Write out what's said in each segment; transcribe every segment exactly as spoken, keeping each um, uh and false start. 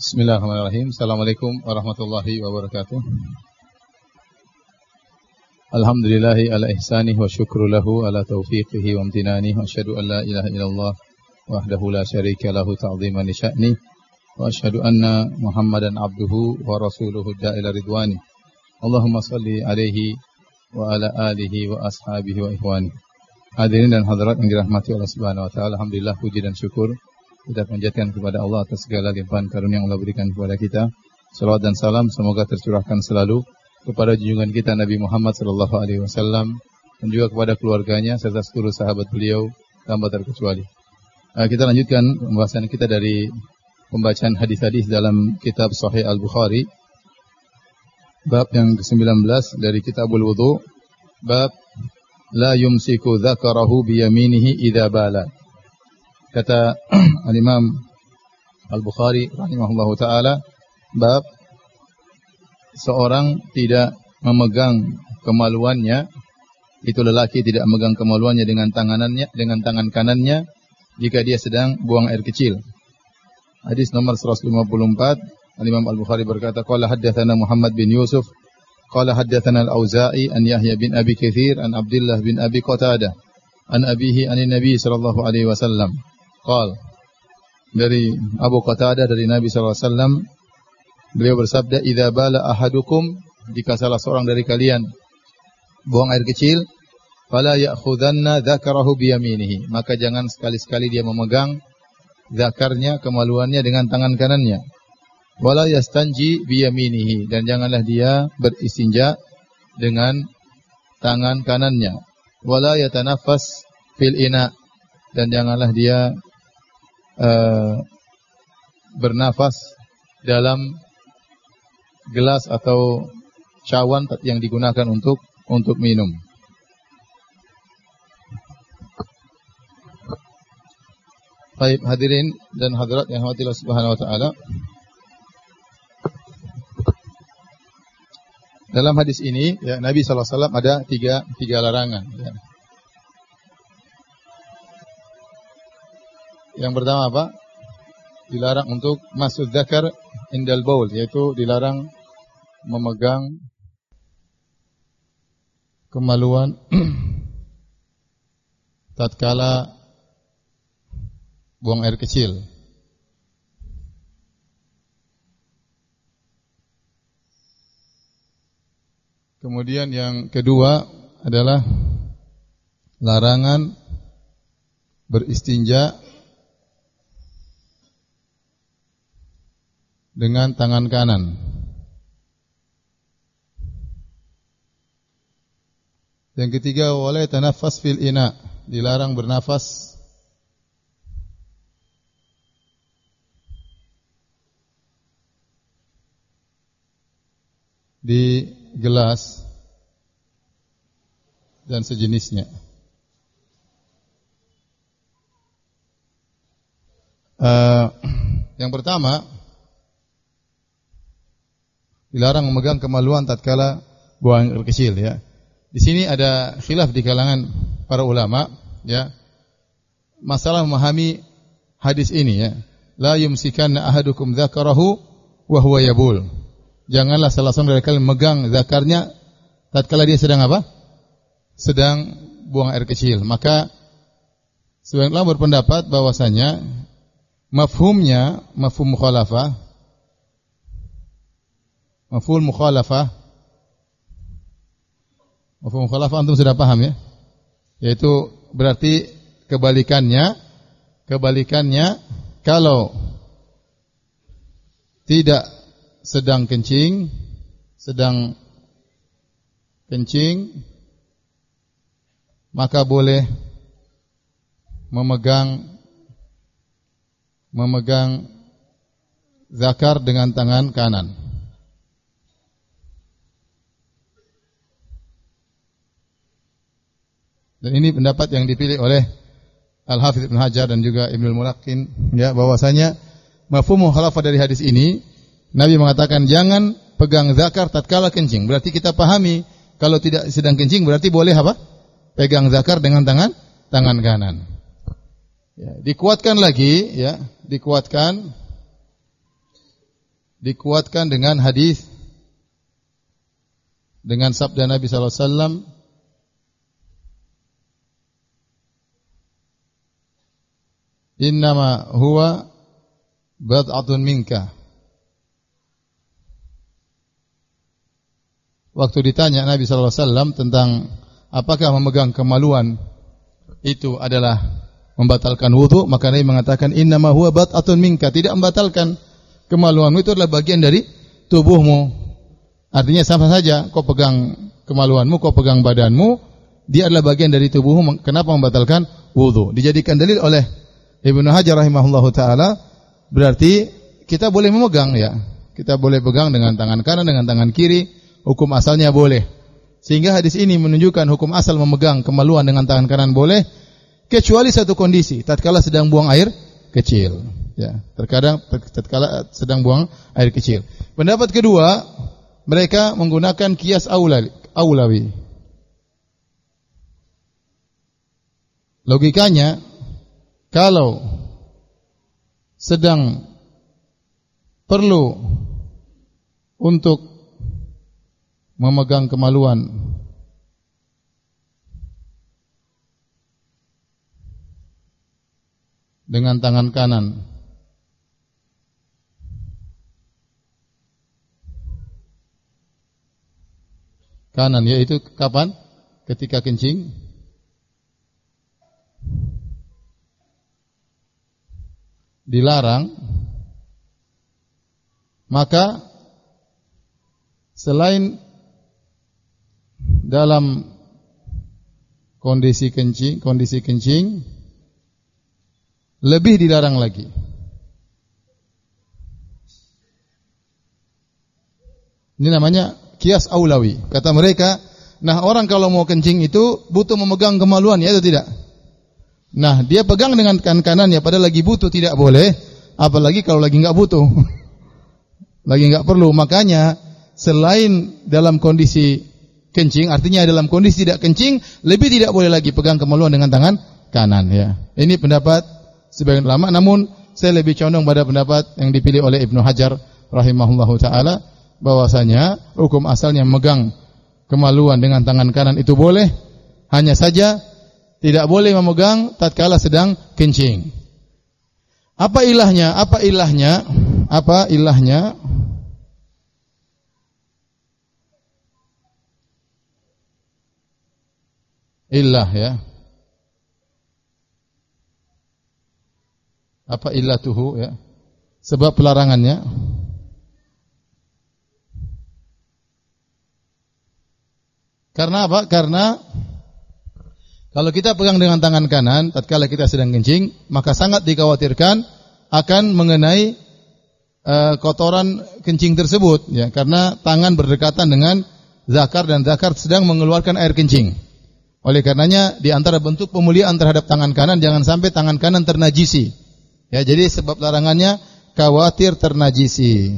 Bismillahirrahmanirrahim. Assalamualaikum warahmatullahi wabarakatuh. Alhamdulillahi ala ihsanih wa syukru lahu ala taufiqihi wa amtinanih. Wa asyhadu an la ilaha illallah wahdahu la syarika lahu ta'ziman li sya'nih. Wa asyhadu anna Muhammadan abduhu wa rasuluhu da'ila ridwani. Allahumma salli alaihi wa ala alihi wa ashabihi wa ikhwani. Hadirin dan hadirat yang dirahmati Allah Subhanahu wa taala, alhamdulillah puji dan syukur kita panjatkan kepada Allah atas segala limpahan karunia yang Allah berikan kepada kita. Salawat dan salam semoga tercurahkan selalu kepada junjungan kita Nabi Muhammad sallallahu alaihi wasallam dan juga kepada keluarganya serta seluruh sahabat beliau tanpa terkecuali. Uh, kita lanjutkan pembahasan kita dari pembacaan hadis-hadis dalam kitab Sahih Al-Bukhari. Bab yang kesembilan belas dari Kitabul Wudu. Bab la yumsiku dzakarahu biyaminihi idza bala. Kata Al-Imam Al-Bukhari rahimahullahu ta'ala, bab seorang tidak memegang kemaluannya, itu lelaki tidak memegang kemaluannya dengan tanganannya, dengan tangan kanannya jika dia sedang buang air kecil. Hadis nomor seratus lima puluh empat, Al-Imam Al-Bukhari berkata, qala haddatsana Muhammad bin Yusuf, qala haddatsana Al-Auza'i an Yahya bin Abi Katsir an Abdullah bin Abi Qatadah an abihi an Nabi sallallahu alaihi wasallam. Qal, dari Abu Qatadah dari Nabi sallallahu alaihi wasallam, beliau bersabda, idza bala ahadukum, jika salah seorang dari kalian buang air kecil, fala ya'khudanna dzakarahu biyaminihi, maka jangan sekali-sekali dia memegang zakarnya, kemaluannya dengan tangan kanannya. Wala yastanji biyaminihi, dan janganlah dia beristinja dengan tangan kanannya. Wala yatanaffas fil ina, dan janganlah dia Uh, bernafas dalam gelas atau cawan yang digunakan untuk untuk minum. Baik, hadirin dan hadirat yang dirahmati Allah Subhanahu wa taala. Dalam hadis ini ya, Nabi sallallahu alaihi wasallam ada tiga tiga larangan ya. Yang pertama apa? Dilarang untuk masuk dzakar indal baul, yaitu dilarang memegang kemaluan tatkala buang air kecil. Kemudian yang kedua adalah larangan beristinja dengan tangan kanan. Yang ketiga, wala tanaffas fil ina, dilarang bernafas di gelas dan sejenisnya. Uh, yang pertama, dilarang memegang kemaluan tatkala buang air kecil ya. Di sini ada khilaf di kalangan para ulama ya. Masalah memahami hadis ini ya. La yumsikanna ahadukum dzakarahu wa huwa yabul. Janganlah salah seorang dari kalian memegang zakarnya tatkala dia sedang apa? Sedang buang air kecil. Maka sebagian ulama berpendapat bahwasanya mafhumnya mafhum mukhalafah, mafhum mukhalafah, mafhum mukhalafah antum sudah paham ya? Yaitu berarti kebalikannya, kebalikannya kalau tidak sedang kencing, sedang kencing, maka boleh memegang memegang zakar dengan tangan kanan. Dan ini pendapat yang dipilih oleh Al-Hafidz Ibnu Hajar dan juga Ibnul Mulaqqin ya, bahwasanya mafhum mukhalafah dari hadis ini, Nabi mengatakan jangan pegang zakar tatkala kencing. Berarti kita pahami kalau tidak sedang kencing berarti boleh apa? Pegang zakar dengan tangan tangan kanan. Ya, dikuatkan lagi ya, dikuatkan dikuatkan dengan hadis, dengan sabda Nabi sallallahu alaihi wasallam, innama huwa bad'atun minka. Waktu ditanya Nabi sallallahu alaihi wasallam tentang apakah memegang kemaluan itu adalah membatalkan wudu, maka Nabi mengatakan innama huwa bad'atun minka, tidak membatalkan kemaluanmu, itu adalah bagian dari tubuhmu. Artinya sama saja kau pegang kemaluanmu, kau pegang badanmu, dia adalah bagian dari tubuhmu, kenapa membatalkan wudu? Dijadikan dalil oleh Ibnu Hajar rahimahullahu taala, berarti kita boleh memegang ya. Kita boleh pegang dengan tangan kanan, dengan tangan kiri, hukum asalnya boleh. Sehingga hadis ini menunjukkan hukum asal memegang kemaluan dengan tangan kanan boleh, kecuali satu kondisi, tatkala sedang buang air kecil. Ya, terkadang tatkala sedang buang air kecil. Pendapat kedua, mereka menggunakan kias aulawi. Logikanya, kalau sedang perlu untuk memegang kemaluan dengan tangan kanan, kanan, yaitu kapan? Ketika kencing. Dilarang. Maka selain dalam kondisi kencing, kondisi kencing lebih dilarang lagi. Ini namanya kias aulawi. Kata mereka, nah orang kalau mau kencing itu butuh memegang kemaluan, ya atau tidak? Nah, dia pegang dengan tangan kanannya padahal lagi butuh, tidak boleh, apalagi kalau lagi enggak butuh. Lagi enggak perlu. Makanya selain dalam kondisi kencing, artinya dalam kondisi tidak kencing, lebih tidak boleh lagi pegang kemaluan dengan tangan kanan ya. Ini pendapat sebagian ulama, namun saya lebih condong pada pendapat yang dipilih oleh Ibnu Hajar rahimahullahu taala, bahwasanya hukum asalnya memegang kemaluan dengan tangan kanan itu boleh, hanya saja tidak boleh memegang tatkala sedang kencing. Apa ilahnya? Apa ilahnya? Apa ilahnya? Ilah ya. Apa illatuhu ya? Sebab pelarangannya. Karena apa? Karena kalau kita pegang dengan tangan kanan tatkala kita sedang kencing, maka sangat dikhawatirkan akan mengenai uh, kotoran kencing tersebut ya, karena tangan berdekatan dengan zakar dan zakar sedang mengeluarkan air kencing. Oleh karenanya di antara bentuk pemuliaan terhadap tangan kanan, jangan sampai tangan kanan ternajisi. Ya, jadi sebab larangannya khawatir ternajisi.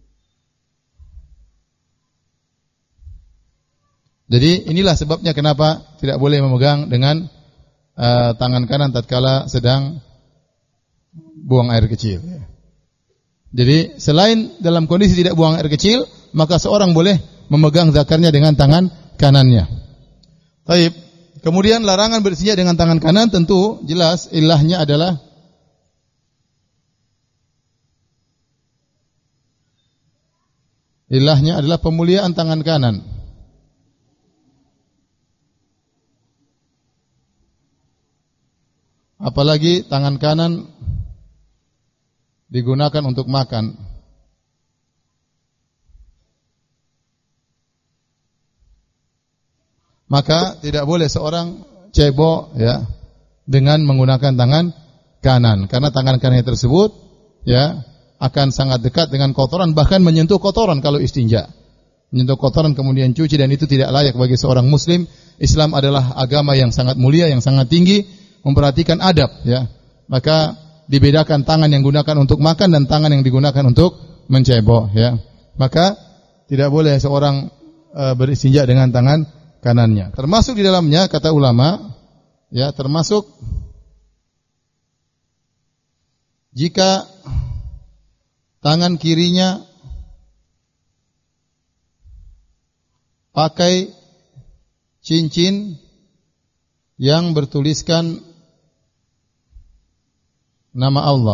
Jadi inilah sebabnya kenapa tidak boleh memegang dengan uh, tangan kanan tatkala sedang buang air kecil. Jadi selain dalam kondisi tidak buang air kecil, maka seorang boleh memegang zakarnya dengan tangan kanannya. Baik. Kemudian larangan beristinja dengan tangan kanan tentu jelas ilahnya adalah ilahnya adalah pemuliaan tangan kanan. Apalagi tangan kanan digunakan untuk makan. Maka tidak boleh seorang cebok ya dengan menggunakan tangan kanan, karena tangan kanannya tersebut ya akan sangat dekat dengan kotoran, bahkan menyentuh kotoran kalau istinja. Menyentuh kotoran kemudian cuci, dan itu tidak layak bagi seorang muslim. Islam adalah agama yang sangat mulia, yang sangat tinggi, memperhatikan adab ya. Maka dibedakan tangan yang digunakan untuk makan dan tangan yang digunakan untuk mencebok ya. Maka tidak boleh seorang uh, beristinja dengan tangan kanannya. Termasuk di dalamnya kata ulama ya, termasuk jika tangan kirinya pakai cincin yang bertuliskan nama Allah,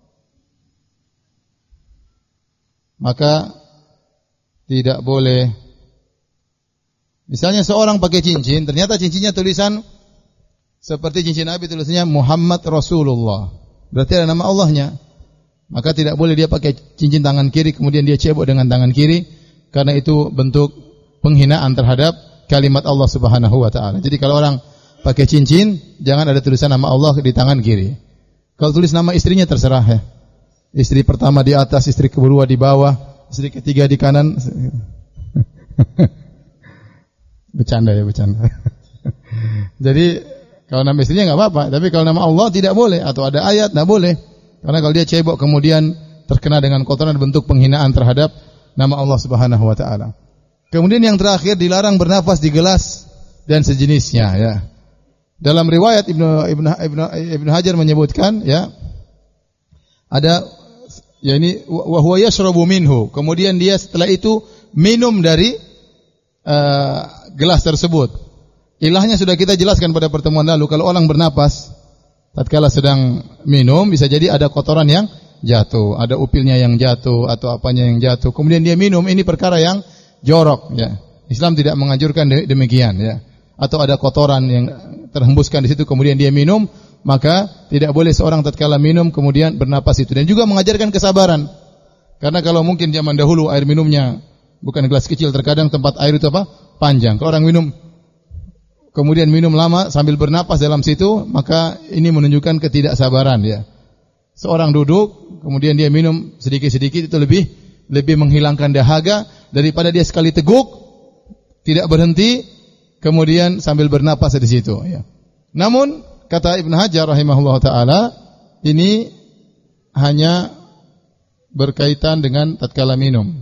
maka tidak boleh. Misalnya seorang pakai cincin, ternyata cincinnya tulisan seperti cincin Nabi, tulisannya Muhammad Rasulullah, berarti ada nama Allahnya. Maka tidak boleh dia pakai cincin tangan kiri kemudian dia cebok dengan tangan kiri, karena itu bentuk penghinaan terhadap kalimat Allah Subhanahu wa taala. Jadi kalau orang pakai cincin, jangan ada tulisan nama Allah di tangan kiri. Kalau tulis nama istrinya terserah ya. Istri pertama di atas, istri kedua di bawah, istri ketiga di kanan. Bercanda ya, bercanda. Jadi kalau nama istrinya enggak apa-apa, tapi kalau nama Allah tidak boleh, atau ada ayat enggak boleh. Karena kalau dia cebok kemudian terkena dengan kotoran, bentuk penghinaan terhadap nama Allah Subhanahu wa taala. Kemudian yang terakhir, dilarang bernafas di gelas dan sejenisnya ya. Dalam riwayat Ibnu Ibnu Ibnu, Ibnu Hajar menyebutkan ya, ada ya ini wa huwa yashrabu minhu, kemudian dia setelah itu minum dari uh, gelas tersebut. Ilahnya sudah kita jelaskan pada pertemuan lalu. Kalau orang bernapas tatkala sedang minum, bisa jadi ada kotoran yang jatuh, ada upilnya yang jatuh atau apanya yang jatuh, kemudian dia minum, ini perkara yang jorok ya. Islam tidak menganjurkan demikian ya. Atau ada kotoran yang terhembuskan di situ kemudian dia minum, maka tidak boleh seorang tatkala minum kemudian bernapas itu. Dan juga mengajarkan kesabaran. Karena kalau mungkin zaman dahulu air minumnya bukan gelas kecil, terkadang tempat air itu apa? Panjang. Kalau orang minum kemudian minum lama sambil bernapas dalam situ, maka ini menunjukkan ketidaksabaran ya. Seorang duduk kemudian dia minum sedikit-sedikit, itu lebih lebih menghilangkan dahaga daripada dia sekali teguk tidak berhenti kemudian sambil bernapas di situ ya. Namun kata Ibnu Hajar rahimahullah taala, ini hanya berkaitan dengan tatkala minum.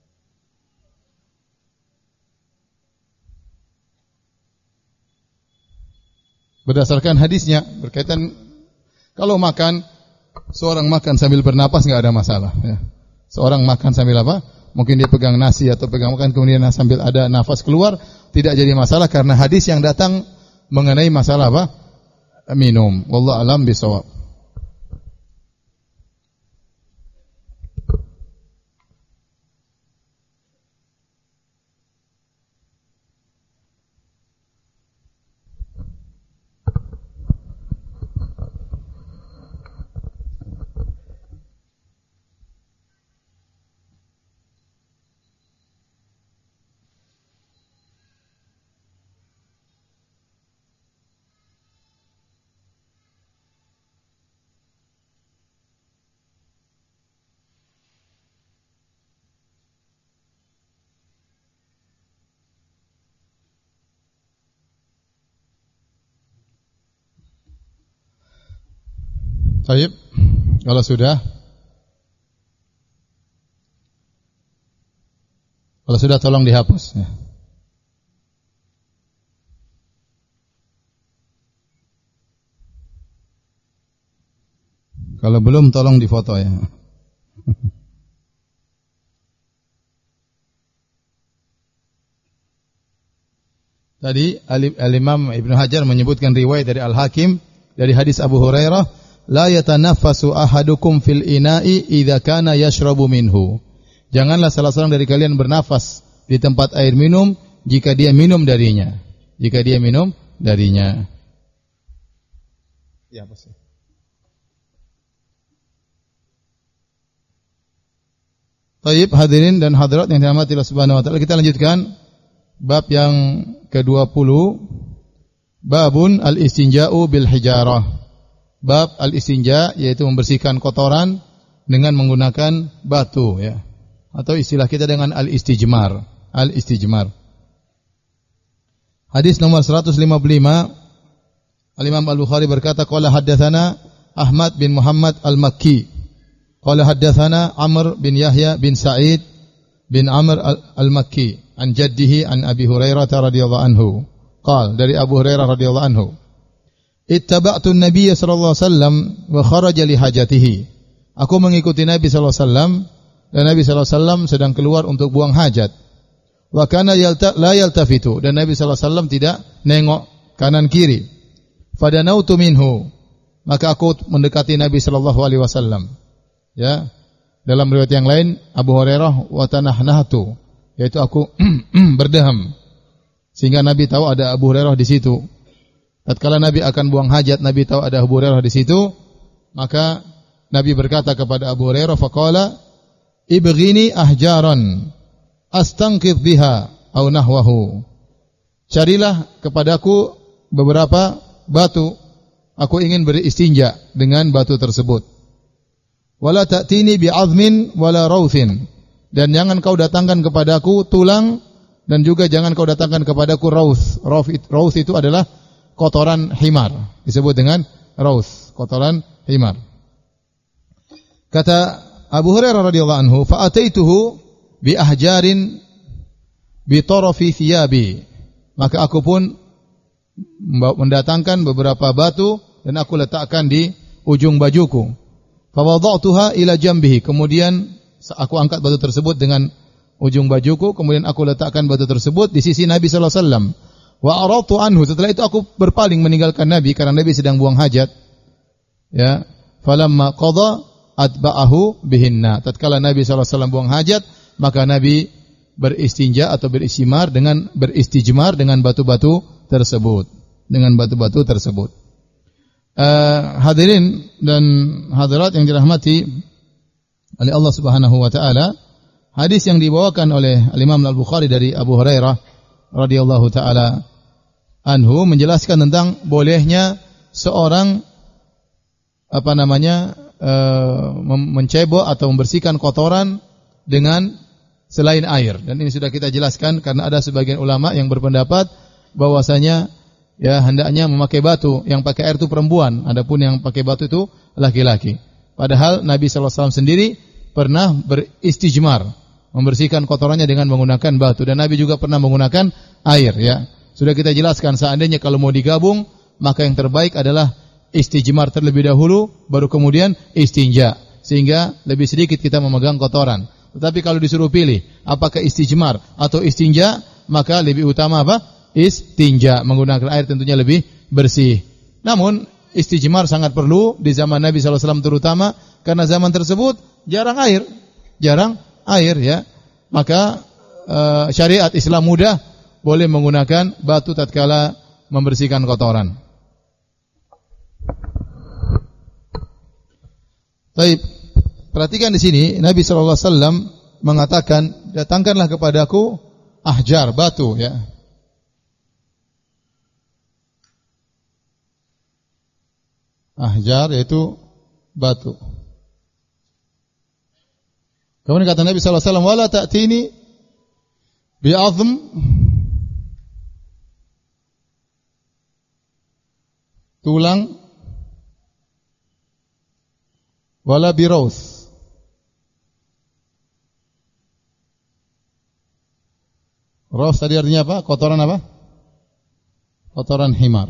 Berdasarkan hadisnya berkaitan, kalau makan, seorang makan sambil bernapas enggak ada masalah ya. Seorang makan sambil apa? Mungkin dia pegang nasi atau pegang makan kemudian sambil ada nafas keluar, tidak jadi masalah karena hadis yang datang mengenai masalah apa? Minum. Wallahu a'lam bishawab. Baik, kalau sudah Kalau sudah tolong dihapus ya. Kalau belum tolong difoto ya. Tadi Al-Imam Ibnu Hajar menyebutkan riwayat dari Al-Hakim dari hadis Abu Hurairah, la yatanaffasu ahadukum fil ina'i idza kana yashrabu minhu. Janganlah salah seorang dari kalian bernafas di tempat air minum jika dia minum darinya. Jika dia minum darinya. Ya, pasti. Baik, hadirin dan hadirat yang dirahmati Allah Subhanahu wa taala, kita lanjutkan bab yang kedua puluh, babun al-istinja'u bil hijarah. Bab al-istinja, yaitu membersihkan kotoran dengan menggunakan batu ya. Atau istilah kita dengan al-istijmar. Al-istijmar. Hadis nomor seratus lima puluh lima, Al-Imam Al-Bukhari berkata, qala haddatsana Ahmad bin Muhammad Al-Makki. Qala haddatsana Amr bin Yahya bin Sa'id bin Amr Al-Makki an jaddihi an Abi Hurairah radhiyallahu anhu. Qala, dari Abu Hurairah radhiyallahu anhu, ittaba'tu an-nabiy sallallahu alaihi wasallam wa kharaja li hajatihi. Aku mengikuti Nabi sallallahu alaihi wasallam dan Nabi sallallahu alaihi wasallam sedang keluar untuk buang hajat. wa kana yalta la yaltafitu, dan Nabi sallallahu alaihi wasallam tidak nengok kanan kiri. Fadanautu minhu, maka aku mendekati Nabi sallallahu alaihi wasallam. Ya. Dalam riwayat yang lain Abu Hurairah wa tanahnahtu, yaitu aku berdeham. Sehingga Nabi tahu ada Abu Hurairah di situ. Tatkala Nabi akan buang hajat, Nabi tahu ada Abu Hurairah di situ, maka Nabi berkata kepada Abu Hurairah, faqala ibghini ahjaran astanqidh biha aw nahwahu. Carilah kepadaku beberapa batu, aku ingin beristinja dengan batu tersebut. Wala ta'tini bi'azmin wala rauthin, dan jangan kau datangkan kepadaku tulang, dan juga jangan kau datangkan kepadaku rauth. Rauth itu adalah kotoran himar, disebut dengan rauth, kotoran himar. Kata Abu Hurairah radhiyallahu anhu, fa ataituhu bi ahjarin bi tarafi thiyabi, maka aku pun mendatangkan beberapa batu dan aku letakkan di ujung bajuku. Fa wada'tuha ila jambihi, kemudian aku angkat batu tersebut dengan ujung bajuku, kemudian aku letakkan batu tersebut di sisi Nabi sallallahu alaihi wasallam. Wa aratu anhu, setelah itu aku berpaling meninggalkan Nabi karena Nabi sedang buang hajat. Ya, falamma qada atba'ahu bihinna, tatkala Nabi sallallahu alaihi wasallam buang hajat, maka Nabi beristinja atau beristimar dengan beristijmar dengan batu-batu tersebut, dengan batu-batu tersebut. Uh, hadirin dan hadirat yang dirahmati oleh Allah Subhanahu wa taala, hadis yang dibawakan oleh Al-Imam Al-Bukhari dari Abu Hurairah radhiyallahu taala anhu menjelaskan tentang bolehnya seorang apa namanya uh, mencebok atau membersihkan kotoran dengan selain air, dan ini sudah kita jelaskan karena ada sebagian ulama yang berpendapat bahwasanya ya hendaknya memakai batu, yang pakai air itu perempuan, adapun yang pakai batu itu laki-laki. Padahal Nabi sallallahu alaihi wasallam sendiri pernah beristijmar, membersihkan kotorannya dengan menggunakan batu, dan Nabi juga pernah menggunakan air, ya. Sudah kita jelaskan, seandainya kalau mau digabung, maka yang terbaik adalah istijmar terlebih dahulu, baru kemudian istinja, sehingga lebih sedikit kita memegang kotoran. Tetapi kalau disuruh pilih apakah istijmar atau istinja, maka lebih utama apa? Istinja, menggunakan air tentunya lebih bersih. Namun istijmar sangat perlu di zaman Nabi sallallahu alaihi wasallam terutama, karena zaman tersebut jarang air, jarang air, ya. Maka uh, syariat Islam mudah, boleh menggunakan batu tatkala membersihkan kotoran. Baik, perhatikan di sini Nabi sallallahu alaihi wasallam mengatakan, datangkanlah kepadaku ahjar, batu, ya. Ahjar yaitu batu. Kemudian kata Nabi sallallahu alaihi wasallam, wala ta'tini bi'azm tulang wala birauth. Raus tadi artinya apa? Kotoran apa? Kotoran himar.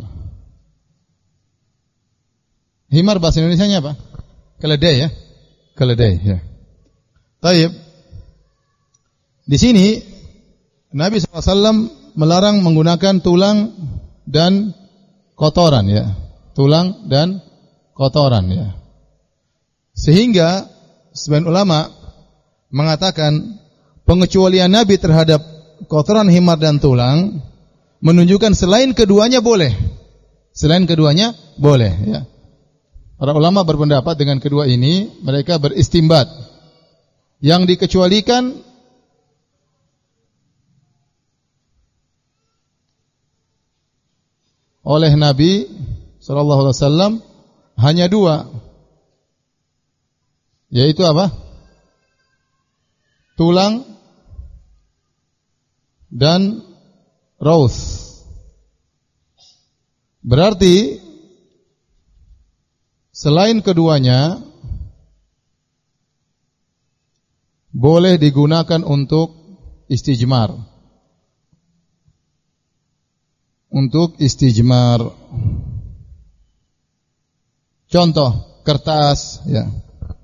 Himar bahasa Indonesianya apa? Keledai, ya. Keledai, ya. Taib. Di sini Nabi sallallahu alaihi wasallam melarang menggunakan tulang dan kotoran, ya. Tulang dan kotoran, ya. Sehingga sebagian ulama mengatakan pengecualian Nabi terhadap kotoran himar dan tulang menunjukkan selain keduanya boleh. Selain keduanya boleh, ya. Para ulama berpendapat dengan kedua ini, mereka beristimbat. Yang dikecualikan oleh Nabi sallallahu alaihi wasallam hanya dua, yaitu apa? Tulang dan rauth. Berarti selain keduanya boleh digunakan untuk istijmar. Untuk istijmar. Contoh, kertas, ya.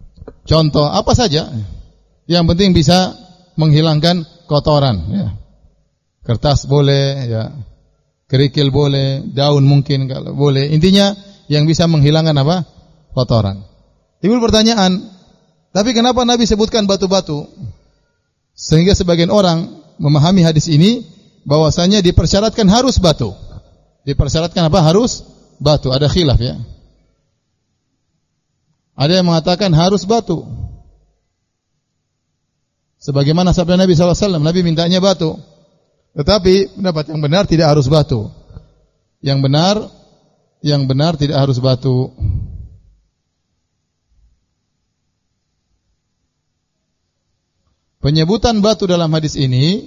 Contoh apa saja, yang penting bisa menghilangkan kotoran, ya. Kertas boleh, ya. Kerikil boleh, daun mungkin kalau boleh. Intinya yang bisa menghilangkan apa? Kotoran. Timbul pertanyaan, tapi kenapa Nabi sebutkan batu-batu? Sehingga sebagian orang memahami hadis ini bahwasanya dipersyaratkan harus batu. Dipersyaratkan apa? Harus batu. Ada khilaf ya. Ada yang mengatakan harus batu. Sebagaimana sabda Nabi sallallahu alaihi wasallam, Nabi mintanya batu. Tetapi pendapat yang benar tidak harus batu. Yang benar, yang benar tidak harus batu. Penyebutan batu dalam hadis ini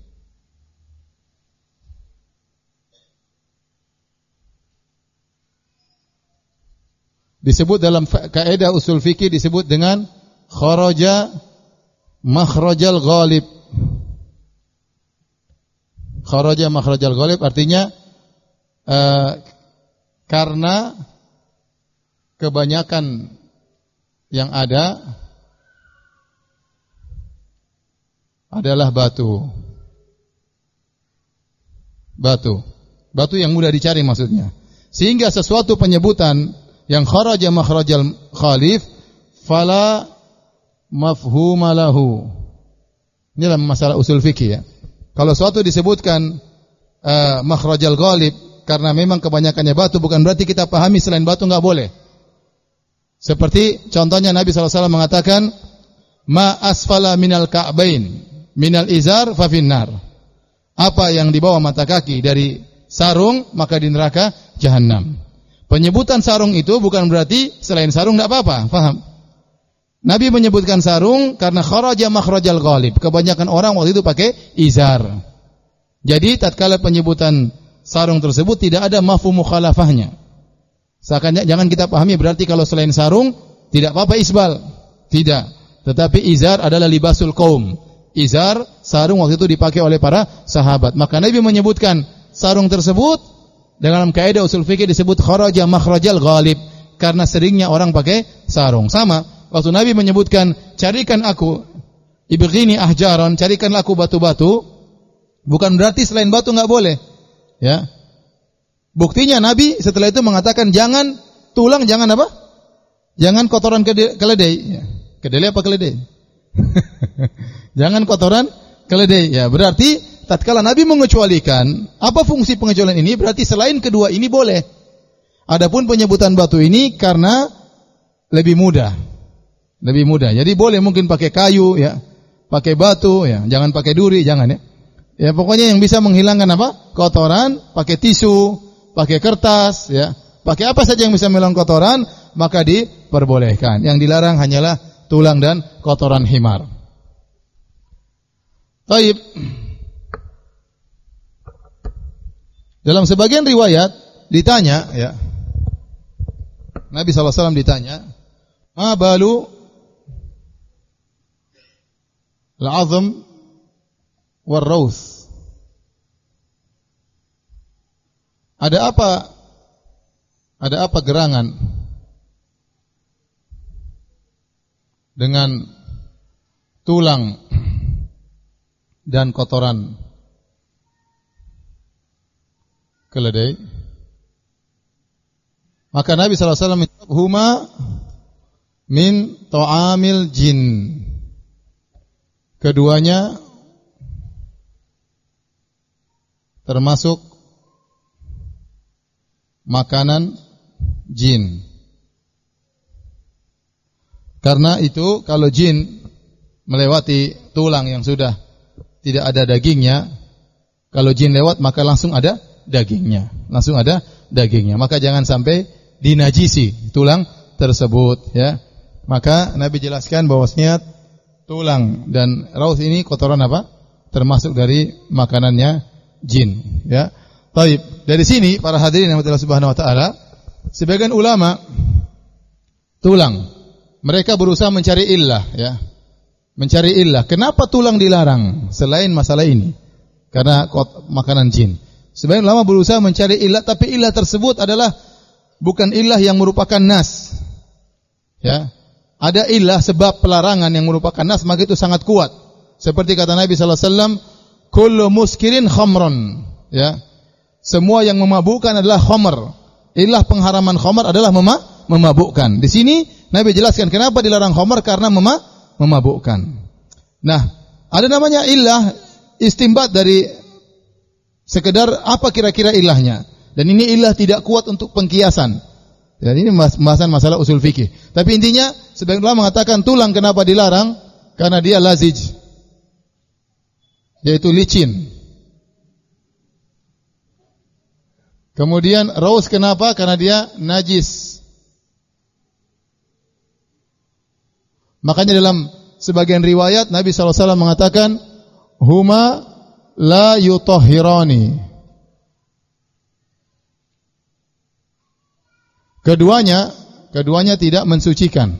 disebut dalam kaidah usul fikih disebut dengan kharaja makhrajal ghalib. Kharaja makhrajal ghalib artinya uh, karena kebanyakan yang ada adalah batu. Batu. Batu yang mudah dicari maksudnya. Sehingga sesuatu penyebutan yang kharaja makhrajal khalif fala mafhuma lahu. Ini dalam masalah usul fikih ya. Kalau suatu disebutkan uh, makhrajal ghalib karena memang kebanyakannya batu, bukan berarti kita pahami selain batu enggak boleh. Seperti contohnya Nabi sallallahu alaihi wasallam mengatakan ma asfala minal ka'bain minal izar fa finnar. Apa yang di bawah mata kaki dari sarung maka di neraka jahanam. Penyebutan sarung itu bukan berarti selain sarung tidak apa-apa, paham? Nabi menyebutkan sarung karena kharaja makhrajal ghalib. Kebanyakan orang waktu itu pakai izar. Jadi tatkala penyebutan sarung tersebut tidak ada mafhum mukhalafahnya. Seakan jangan kita pahami berarti kalau selain sarung tidak apa-apa isbal. Tidak. Tetapi izar adalah libasul qaum. Izar, sarung waktu itu dipakai oleh para sahabat. Maka Nabi menyebutkan sarung tersebut dalam kaidah usul fikih disebut kharaja makhrajal ghalib karena seringnya orang pakai sarung. Sama, waktu Nabi menyebutkan carikan aku ibghini ahjaran, carikanlah aku batu-batu, bukan berarti selain batu enggak boleh. Ya. Buktinya Nabi setelah itu mengatakan jangan tulang, jangan apa? Jangan kotoran keledai. Ya. Kedelai apa keledai? Jangan kotoran keledai. Ya, berarti tatkala Nabi mengecualikan, apa fungsi pengecualian ini? Berarti selain kedua ini boleh. Adapun penyebutan batu ini karena lebih mudah. Lebih mudah. Jadi boleh mungkin pakai kayu ya, pakai batu ya, jangan pakai duri, jangan ya. Ya pokoknya yang bisa menghilangkan apa? Kotoran, pakai tisu, pakai kertas ya. Pakai apa saja yang bisa menghilangkan kotoran, maka diperbolehkan. Yang dilarang hanyalah tulang dan kotoran himar. Baik. Dalam sebagian riwayat ditanya ya. Nabi sallallahu alaihi wasallam ditanya, "Ma balu al-'azm war-rawth?" Ada apa? Ada apa gerangan dengan tulang dan kotoran keledai? Maka Nabi sallallahu alaihi wasallam menjawab, "Huma min ta'amil jin." Keduanya termasuk makanan jin. Karena itu kalau jin melewati tulang yang sudah tidak ada dagingnya, kalau jin lewat maka langsung ada dagingnya, langsung ada dagingnya. Maka jangan sampai dinajisi tulang tersebut ya. Maka Nabi jelaskan bahwasanya tulang dan raus ini kotoran apa? Termasuk dari makanannya jin ya. Baik, dari sini para hadirin yang Allah Subhanahu wa taala, sebagian ulama tulang mereka berusaha mencari illah ya. Mencari illah. Kenapa tulang dilarang selain masalah ini? Karena makanan jin. Sebagian ulama berusaha mencari illah, tapi illah tersebut adalah bukan illah yang merupakan nas. Ya. Ada illah sebab pelarangan yang merupakan nas, maka itu sangat kuat. Seperti kata Nabi sallallahu alaihi wasallam, kullu muskirin khamrun. Ya. Semua yang memabukkan adalah khamr. Ilah pengharaman khamr adalah mema memabukkan. Di sini Nabi jelaskan kenapa dilarang khamr, karena mema memabukkan. Nah, ada namanya ilah istinbat dari sekedar apa kira-kira ilahnya. Dan ini ilah tidak kuat untuk pengkiasan. Dan ini pembahasan masalah usul fikih. Tapi intinya sebagian ulama mengatakan tulang kenapa dilarang? Karena dia lazij, yaitu licin. Kemudian raus kenapa? Karena dia najis. Makanya dalam sebagian riwayat Nabi sallallahu alaihi wasallam mengatakan huma la yutahhirani. Keduanya, keduanya tidak mensucikan.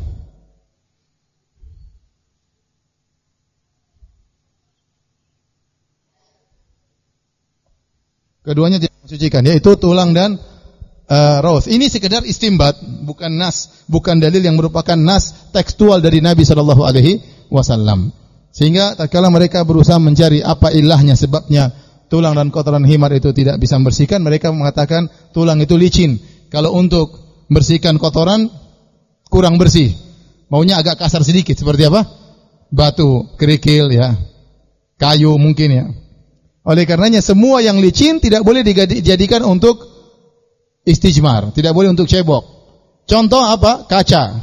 Keduanya tidak mensucikan, yaitu tulang dan uh, raus. Ini sekedar istimbat, bukan nas, bukan dalil yang merupakan nas tekstual dari Nabi sallallahu alaihi wasallam. Sehingga tatkala mereka berusaha mencari apa ilahnya, sebabnya tulang dan kotoran himar itu tidak bisa membersihkan, mereka mengatakan tulang itu licin. Kalau untuk bersihkan kotoran kurang bersih, maunya agak kasar sedikit, seperti apa? Batu, kerikil, ya, kayu mungkin, ya. Oleh karenanya semua yang licin tidak boleh dijadikan untuk istijmar, tidak boleh untuk cebok. Contoh apa? Kaca.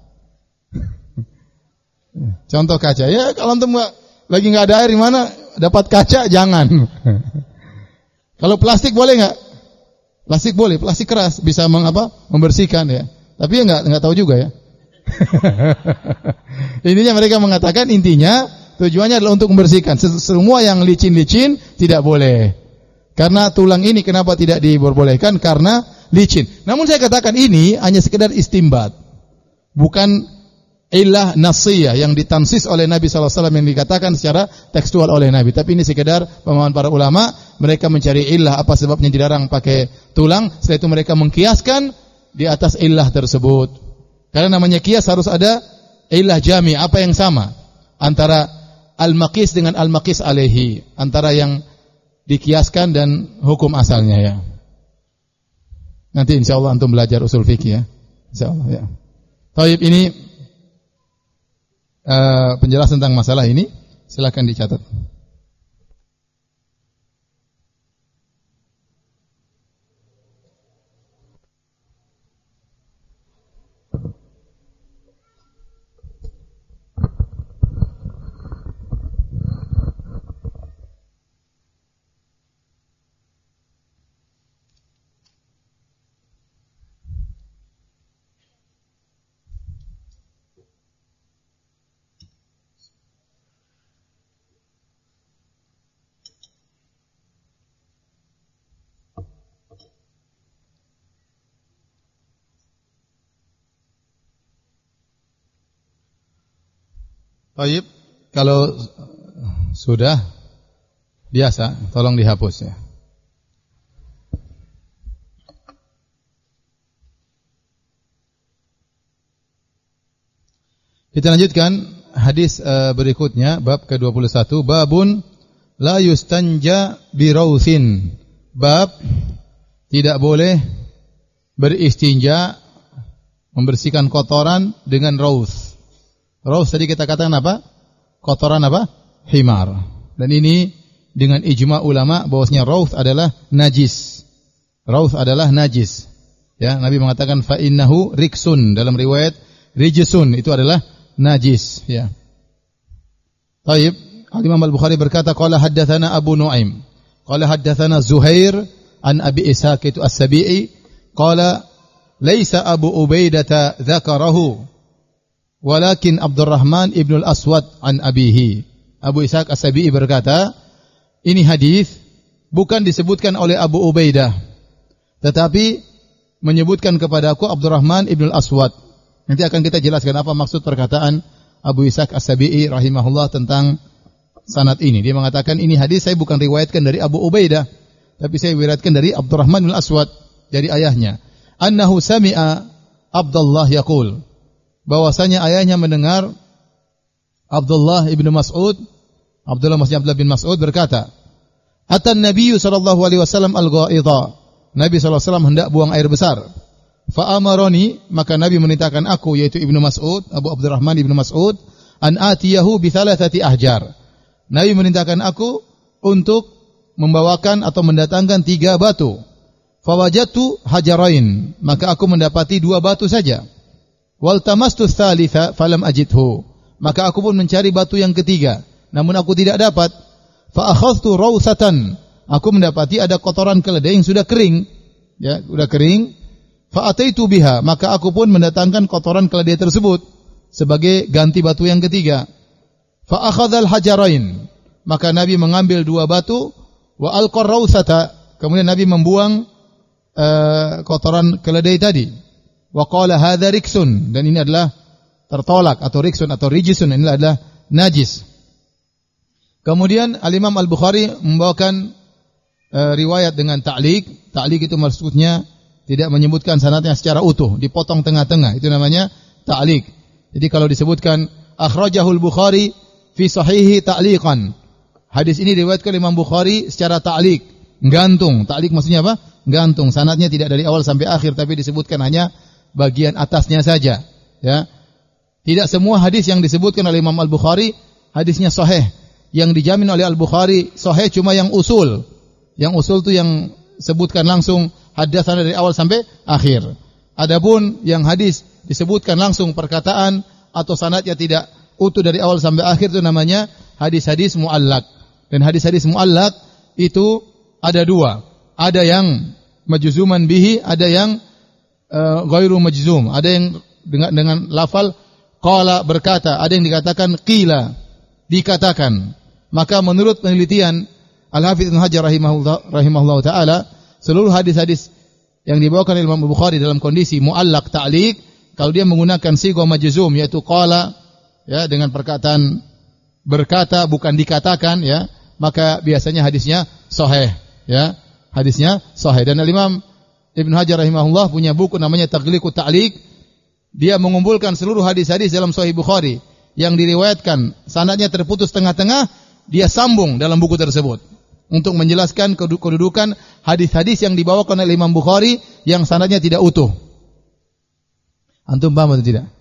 Contoh kaca. Ya, kalau antum lagi nggak ada air, di mana dapat kaca, jangan. Kalau plastik boleh nggak? Plastik boleh, plastik keras bisa mengapa? Membersihkan, ya. Tapi ya nggak nggak tahu juga, ya. Intinya mereka mengatakan intinya tujuannya adalah untuk membersihkan. Semua yang licin-licin tidak boleh. Karena tulang ini kenapa tidak diperbolehkan? Karena licin. Namun saya katakan ini hanya sekedar istimbat. Bukan ilah nasiyah yang ditansis oleh Nabi sallallahu alaihi wasallam yang dikatakan secara tekstual oleh Nabi. Tapi ini sekedar pemahaman para ulama. Mereka mencari ilah apa sebabnya dilarang pakai tulang. Setelah itu mereka mengkiaskan di atas ilah tersebut. Karena namanya kias harus ada ilah jami. Apa yang sama antara al-maqis dengan al-maqis alaihi, antara yang dikiaskan dan hukum asalnya, ya. Nanti insyaallah antum belajar usul fikih, ya. Insyaallah, ya. Taib, ini uh, penjelasan tentang masalah ini, silakan dicatat. Baik, kalau sudah biasa, tolong dihapus, ya. Kita lanjutkan hadis uh, berikutnya, bab ke dua puluh satu, babun la yustanja bi rauthin. Bab tidak boleh beristinja, membersihkan kotoran dengan rauth. Raus tadi kita katakan apa? Kotoran apa? Himar. Dan ini dengan ijma ulama bahwasanya raus adalah najis. Raus adalah najis. Ya, Nabi mengatakan fa innahu riksun, dalam riwayat rijsun, itu adalah najis, ya. Baik, Imam Al-Bukhari berkata qala haddatsana Abu Nuaim, qala haddatsana Zuhair an Abi Ishaq itu As-Sabi'i, qala laisa Abu Ubaidah dzakarahu walakin Abdurrahman ibn al-Aswad an abihi. Abu Ishaq As-Sabi'i berkata, ini hadis bukan disebutkan oleh Abu Ubaidah, tetapi menyebutkan kepada aku Abdurrahman ibn al-Aswad. Nanti akan kita jelaskan apa maksud perkataan Abu Ishaq As-Sabi'i rahimahullah tentang sanad ini. Dia mengatakan ini hadis saya bukan riwayatkan dari Abu Ubaidah, tapi saya riwayatkan dari Abdurrahman ibn al-Aswad, dari ayahnya. Annahu sami'a Abdullah yaqul, bahwasanya ayahnya mendengar Abdullah ibn Mas'ud, Abdullah Mas'ud Abdullah bin Mas'ud berkata, Atan Nabi sallallahu alaihi wasallam al-ghaidha. Nabi sallallahu alaihi wasallam hendak buang air besar. Fa amaroni, maka Nabi memerintahkan aku, yaitu Ibnu Mas'ud, Abu Abdurrahman Ibnu Mas'ud, an atiyahu bi thalathati ahjar. Nabi memerintahkan aku untuk membawakan atau mendatangkan tiga batu. Fa wajadtu hajarain, maka aku mendapati dua batu saja. Wal tamastu tsalitsa falam ajidhu, maka aku pun mencari batu yang ketiga, namun aku tidak dapat. Fa akhadhtu rawsatan, aku mendapati ada kotoran keledai yang sudah kering, ya, sudah kering. Fa ataitu biha, maka aku pun mendatangkan kotoran keledai tersebut sebagai ganti batu yang ketiga. Fa akhadhal hajarain, maka Nabi mengambil dua batu, wa alqar rawsata, kemudian Nabi membuang uh, kotoran keledai tadi. Wa qala hadza riksun, dan ini adalah tertolak atau riksun atau rijisun, ini adalah najis. Kemudian Al-Imam Al-Bukhari membawakan uh, riwayat dengan ta'liq. Ta'liq itu maksudnya tidak menyebutkan sanadnya secara utuh, dipotong tengah-tengah. Itu namanya ta'liq. Jadi kalau disebutkan akhrajahul Bukhari fi sahihi ta'liqan, hadis ini diriwayatkan Imam Bukhari secara ta'liq, gantung. Ta'liq maksudnya apa? Gantung. Sanadnya tidak dari awal sampai akhir, tapi disebutkan hanya bagian atasnya saja. Ya. Tidak semua hadis yang disebutkan oleh Imam Al-Bukhari hadisnya sahih. Yang dijamin oleh Al-Bukhari sahih cuma yang usul. Yang usul itu yang sebutkan langsung haddatsana dari awal sampai akhir. Adapun yang hadis disebutkan langsung perkataan atau sanadnya tidak utuh dari awal sampai akhir, itu namanya hadis-hadis mu'allaq. Dan hadis-hadis mu'allaq itu ada dua. Ada yang majzuman bihi, ada yang uh, ghairu majzum. Ada yang dengan dengan lafal qala, berkata, ada yang dikatakan qila, dikatakan. Maka menurut penelitian Al-Hafidz Ibnu Hajar rahimahullah rahimahullah taala, seluruh hadis-hadis yang dibawakan oleh Imam Bukhari dalam kondisi mu'allaq ta'liq, kalau dia menggunakan sigha majzum yaitu qala, ya, dengan perkataan berkata bukan dikatakan, ya, maka biasanya hadisnya sahih, ya, hadisnya sahih. Dan Imam Ibnu Hajar rahimahullah punya buku namanya Taghliqut Ta'liq. Dia mengumpulkan seluruh hadis-hadis dalam Sahih Bukhari yang diriwayatkan sanadnya terputus tengah-tengah, dia sambung dalam buku tersebut untuk menjelaskan kedudukan hadis-hadis yang dibawakan oleh Imam Bukhari yang sanadnya tidak utuh. Antum paham atau tidak?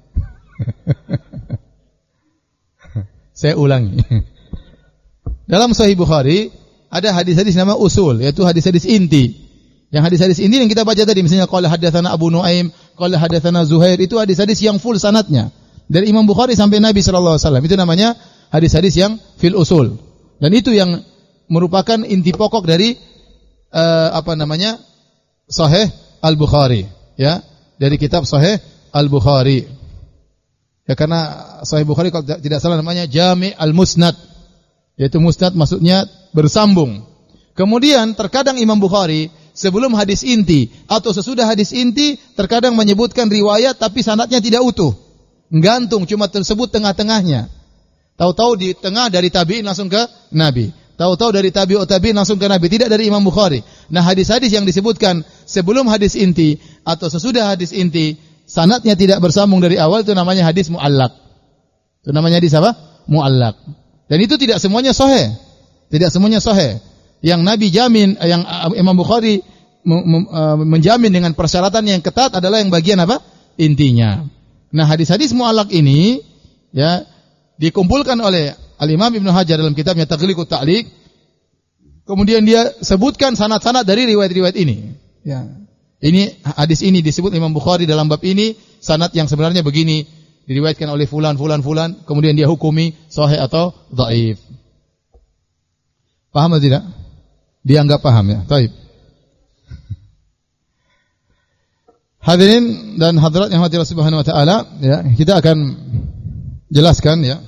Saya ulangi. Dalam Sahih Bukhari ada hadis-hadis nama usul, yaitu hadis-hadis inti. Yang hadis-hadis inti yang kita baca tadi, misalnya qala haddatsana Abu Nuaim, qala haddatsana Zuhair, itu hadis-hadis yang full sanadnya dari Imam Bukhari sampai Nabi sallallahu alaihi wasallam. Itu namanya hadis-hadis yang fil usul. Dan itu yang merupakan inti pokok dari uh, apa namanya? Sahih Al-Bukhari, ya, dari kitab Sahih Al-Bukhari. Ya, karena Sahih Bukhari kalau tidak salah namanya Jami' Al-Musnad, yaitu musnad maksudnya bersambung. Kemudian terkadang Imam Bukhari sebelum hadis inti atau sesudah hadis inti terkadang menyebutkan riwayat tapi sanadnya tidak utuh, gantung, cuma tersebut tengah-tengahnya. Tahu-tahu di tengah dari tabi'in langsung ke Nabi, tahu-tahu dari tabi'ut tabi'in langsung ke Nabi, tidak dari Imam Bukhari. Nah, hadis-hadis yang disebutkan sebelum hadis inti atau sesudah hadis inti sanadnya tidak bersambung dari awal, itu namanya hadis mu'allaq. Itu namanya hadis apa? Mu'allaq. Dan itu tidak semuanya sahih. Tidak semuanya sahih. Yang Nabi jamin, yang Imam Bukhari menjamin dengan persyaratan yang ketat adalah yang bagian apa? Intinya. Nah, hadis-hadis mu'allaq ini, ya, dikumpulkan oleh Al-Imam Ibnu Hajar dalam kitabnya Taghliqut Ta'liq. Kemudian dia sebutkan sanad-sanad dari riwayat-riwayat ini. Ya. Ini hadis ini disebut Imam Bukhari dalam bab ini sanad yang sebenarnya begini, diriwayatkan oleh fulan fulan fulan, kemudian dia hukumi sahih atau dhaif. Paham atau tidak? Dianggap paham, ya. Baik. Hadirin dan hadirat yang hadirat Subhanahu wa taala, ya, kita akan jelaskan, ya.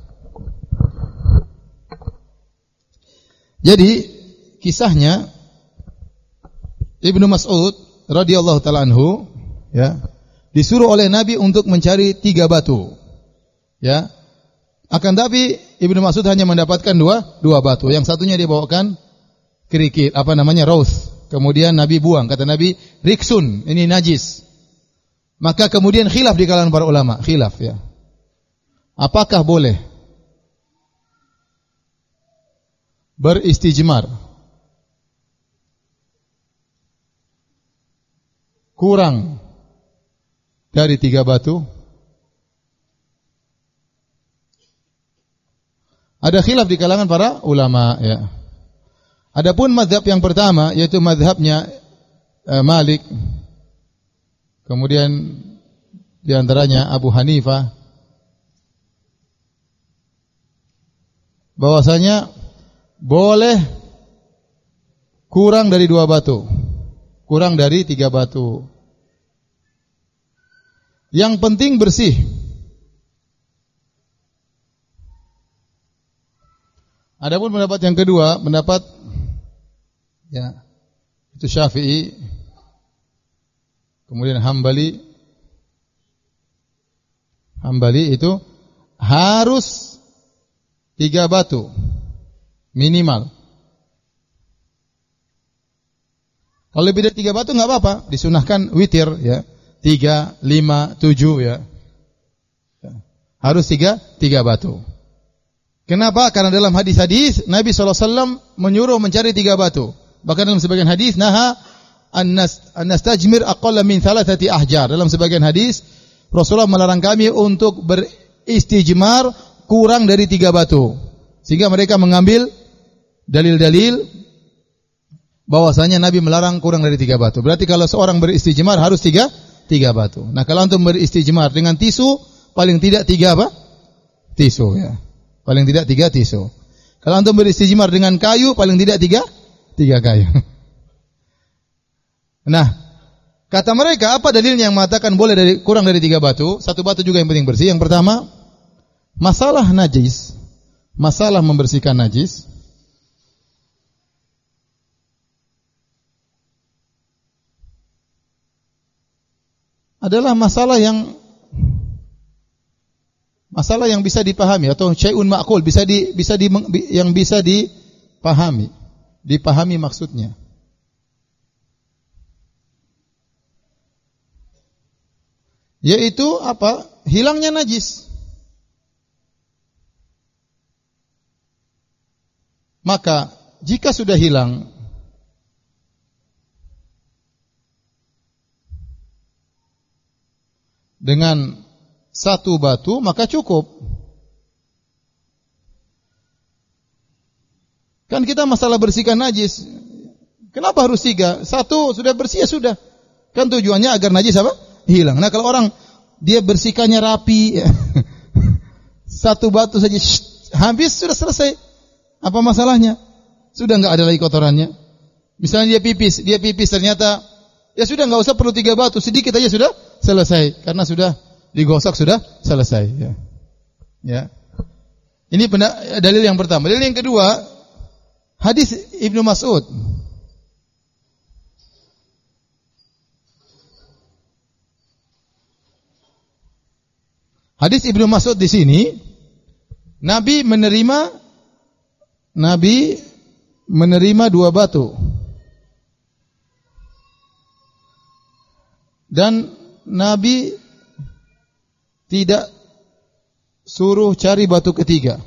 Jadi kisahnya Ibnu Mas'ud radhiyallahu taala anhu, ya, disuruh oleh Nabi untuk mencari tiga batu, ya. Akan tapi Ibnu Mas'ud hanya mendapatkan dua dua batu. Yang satunya dia bawakan kerikil, apa namanya, raus. Kemudian Nabi buang, kata Nabi, riksun, ini najis. Maka kemudian khilaf di kalangan para ulama, khilaf, ya. Apakah boleh beristijmar kurang dari tiga batu? Ada khilaf di kalangan para ulama, ya. Adapun mazhab yang pertama, yaitu mazhabnya eh, Malik, kemudian di antaranya Abu Hanifah, bahwasanya boleh kurang dari dua batu, kurang dari tiga batu. Yang penting bersih. Adapun pendapat yang kedua, pendapat ya itu Syafi'i, kemudian Hambali. Hambali itu harus tiga batu minimal. Kalau lebih dari tiga batu nggak apa-apa, disunahkan witir, ya, tiga, lima, tujuh, ya. Harus tiga, tiga batu. Kenapa? Karena dalam hadis-hadis Nabi shallallahu alaihi wasallam menyuruh mencari tiga batu. Bahkan dalam sebagian hadis, naha an-nastajmir aqalla min thalathati ahjar. Dalam sebagian hadis, Rasulullah melarang kami untuk beristijmar kurang dari tiga batu. Sehingga mereka mengambil dalil-dalil bahwasanya Nabi melarang kurang dari tiga batu. Berarti kalau seorang beristijmar harus tiga, tiga batu. Nah, kalau untuk beristijmar dengan tisu, paling tidak tiga apa? Tisu, ya. Paling tidak tiga tisu. Kalau untuk beristijmar dengan kayu, paling tidak tiga, tiga kayu. Nah, kata mereka, apa dalilnya yang mengatakan boleh dari kurang dari tiga batu? Satu batu juga yang penting bersih. Yang pertama, masalah najis, masalah membersihkan najis, adalah masalah yang masalah yang bisa dipahami, atau syai'un ma'qul, bisa di bisa di yang bisa dipahami, dipahami maksudnya. Yaitu apa? Hilangnya najis. Maka jika sudah hilang, dengan satu batu maka cukup. Kan kita masalah bersihkan najis, kenapa harus tiga? Satu sudah bersih ya sudah. Kan tujuannya agar najis apa? Hilang. Nah, kalau orang dia bersihkannya rapi, ya, satu batu saja shh, habis sudah selesai. Apa masalahnya? Sudah enggak ada lagi kotorannya. Misalnya dia pipis, dia pipis ternyata ya sudah, enggak usah perlu tiga batu, sedikit aja sudah selesai karena sudah digosok, sudah selesai, ya. Ya. Ini dalil yang pertama. Dalil yang kedua, hadis Ibnu Mas'ud. Hadis Ibnu Mas'ud di sini, Nabi menerima Nabi menerima dua batu. Dan Nabi tidak suruh cari batu ketiga.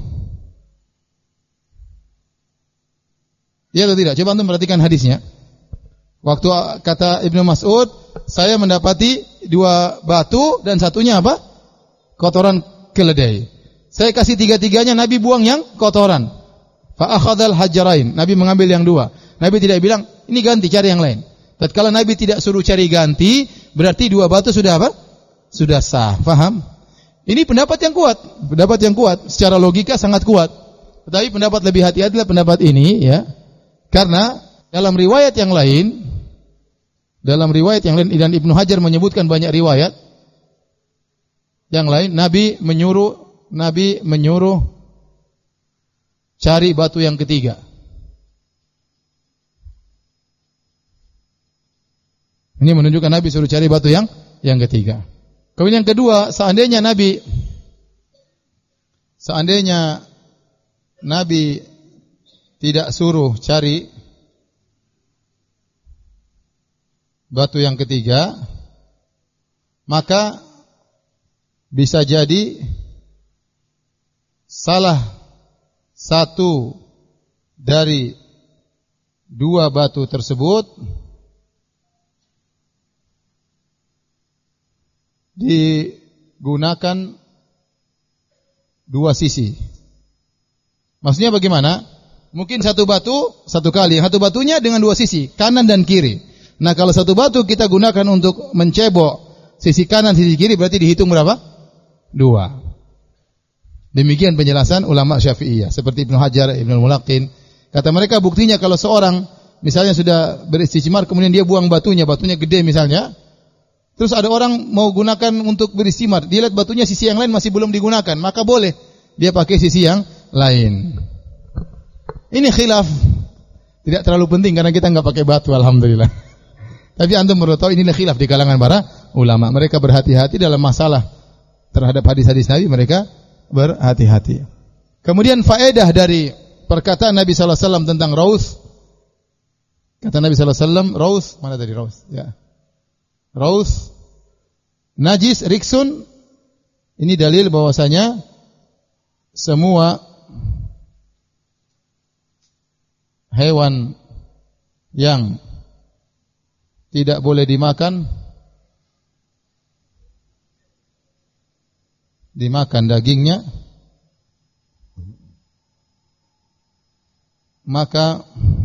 Ya atau tidak? Coba antum perhatikan hadisnya. Waktu kata Ibnu Mas'ud, saya mendapati dua batu dan satunya apa? Kotoran keledai. Saya kasih tiga-tiganya, Nabi buang yang kotoran. Fa akhadzal hajarain. Nabi mengambil yang dua. Nabi tidak bilang, ini ganti, cari yang lain. Tatkala Nabi tidak suruh cari ganti, berarti dua batu sudah apa? Sudah sah. Faham? Ini pendapat yang kuat, pendapat yang kuat, secara logika sangat kuat. Tetapi pendapat lebih hati-hati adalah pendapat ini, ya. Karena dalam riwayat yang lain, dalam riwayat yang lain, dan Ibnu Hajar menyebutkan banyak riwayat yang lain, Nabi menyuruh, Nabi menyuruh cari batu yang ketiga. Ini menunjukkan Nabi suruh cari batu yang yang ketiga. Kemudian yang kedua, seandainya Nabi seandainya Nabi tidak suruh cari batu yang ketiga, maka bisa jadi salah satu dari dua batu tersebut digunakan dua sisi. Maksudnya bagaimana? Mungkin satu batu, satu kali. Satu batunya dengan dua sisi, kanan dan kiri. Nah, kalau satu batu kita gunakan untuk mencebok sisi kanan, sisi kiri, berarti dihitung berapa? Dua. Demikian penjelasan ulama Syafi'iyah. Seperti Ibnu Hajar, Ibnu Mulaqin. Kata mereka buktinya kalau seorang misalnya sudah beristimar, kemudian dia buang batunya, batunya gede misalnya. Terus ada orang mau gunakan untuk beristimar, dia lihat batunya sisi yang lain masih belum digunakan, maka boleh dia pakai sisi yang lain. Ini khilaf, tidak terlalu penting karena kita enggak pakai batu, alhamdulillah. Tapi antum perlu tahu inilah khilaf di kalangan para ulama. Mereka berhati-hati dalam masalah terhadap hadis-hadis Nabi, mereka berhati-hati. Kemudian faedah dari perkataan Nabi sallallahu alaihi wasallam tentang raus. Kata Nabi sallallahu alaihi wasallam, raus, mana tadi raus? Ya. Raus najis riksun, ini dalil bahwasanya semua hewan yang tidak boleh dimakan dimakan dagingnya, maka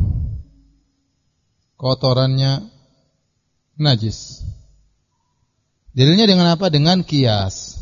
kotorannya najis. Dalilnya dengan apa? Dengan kias.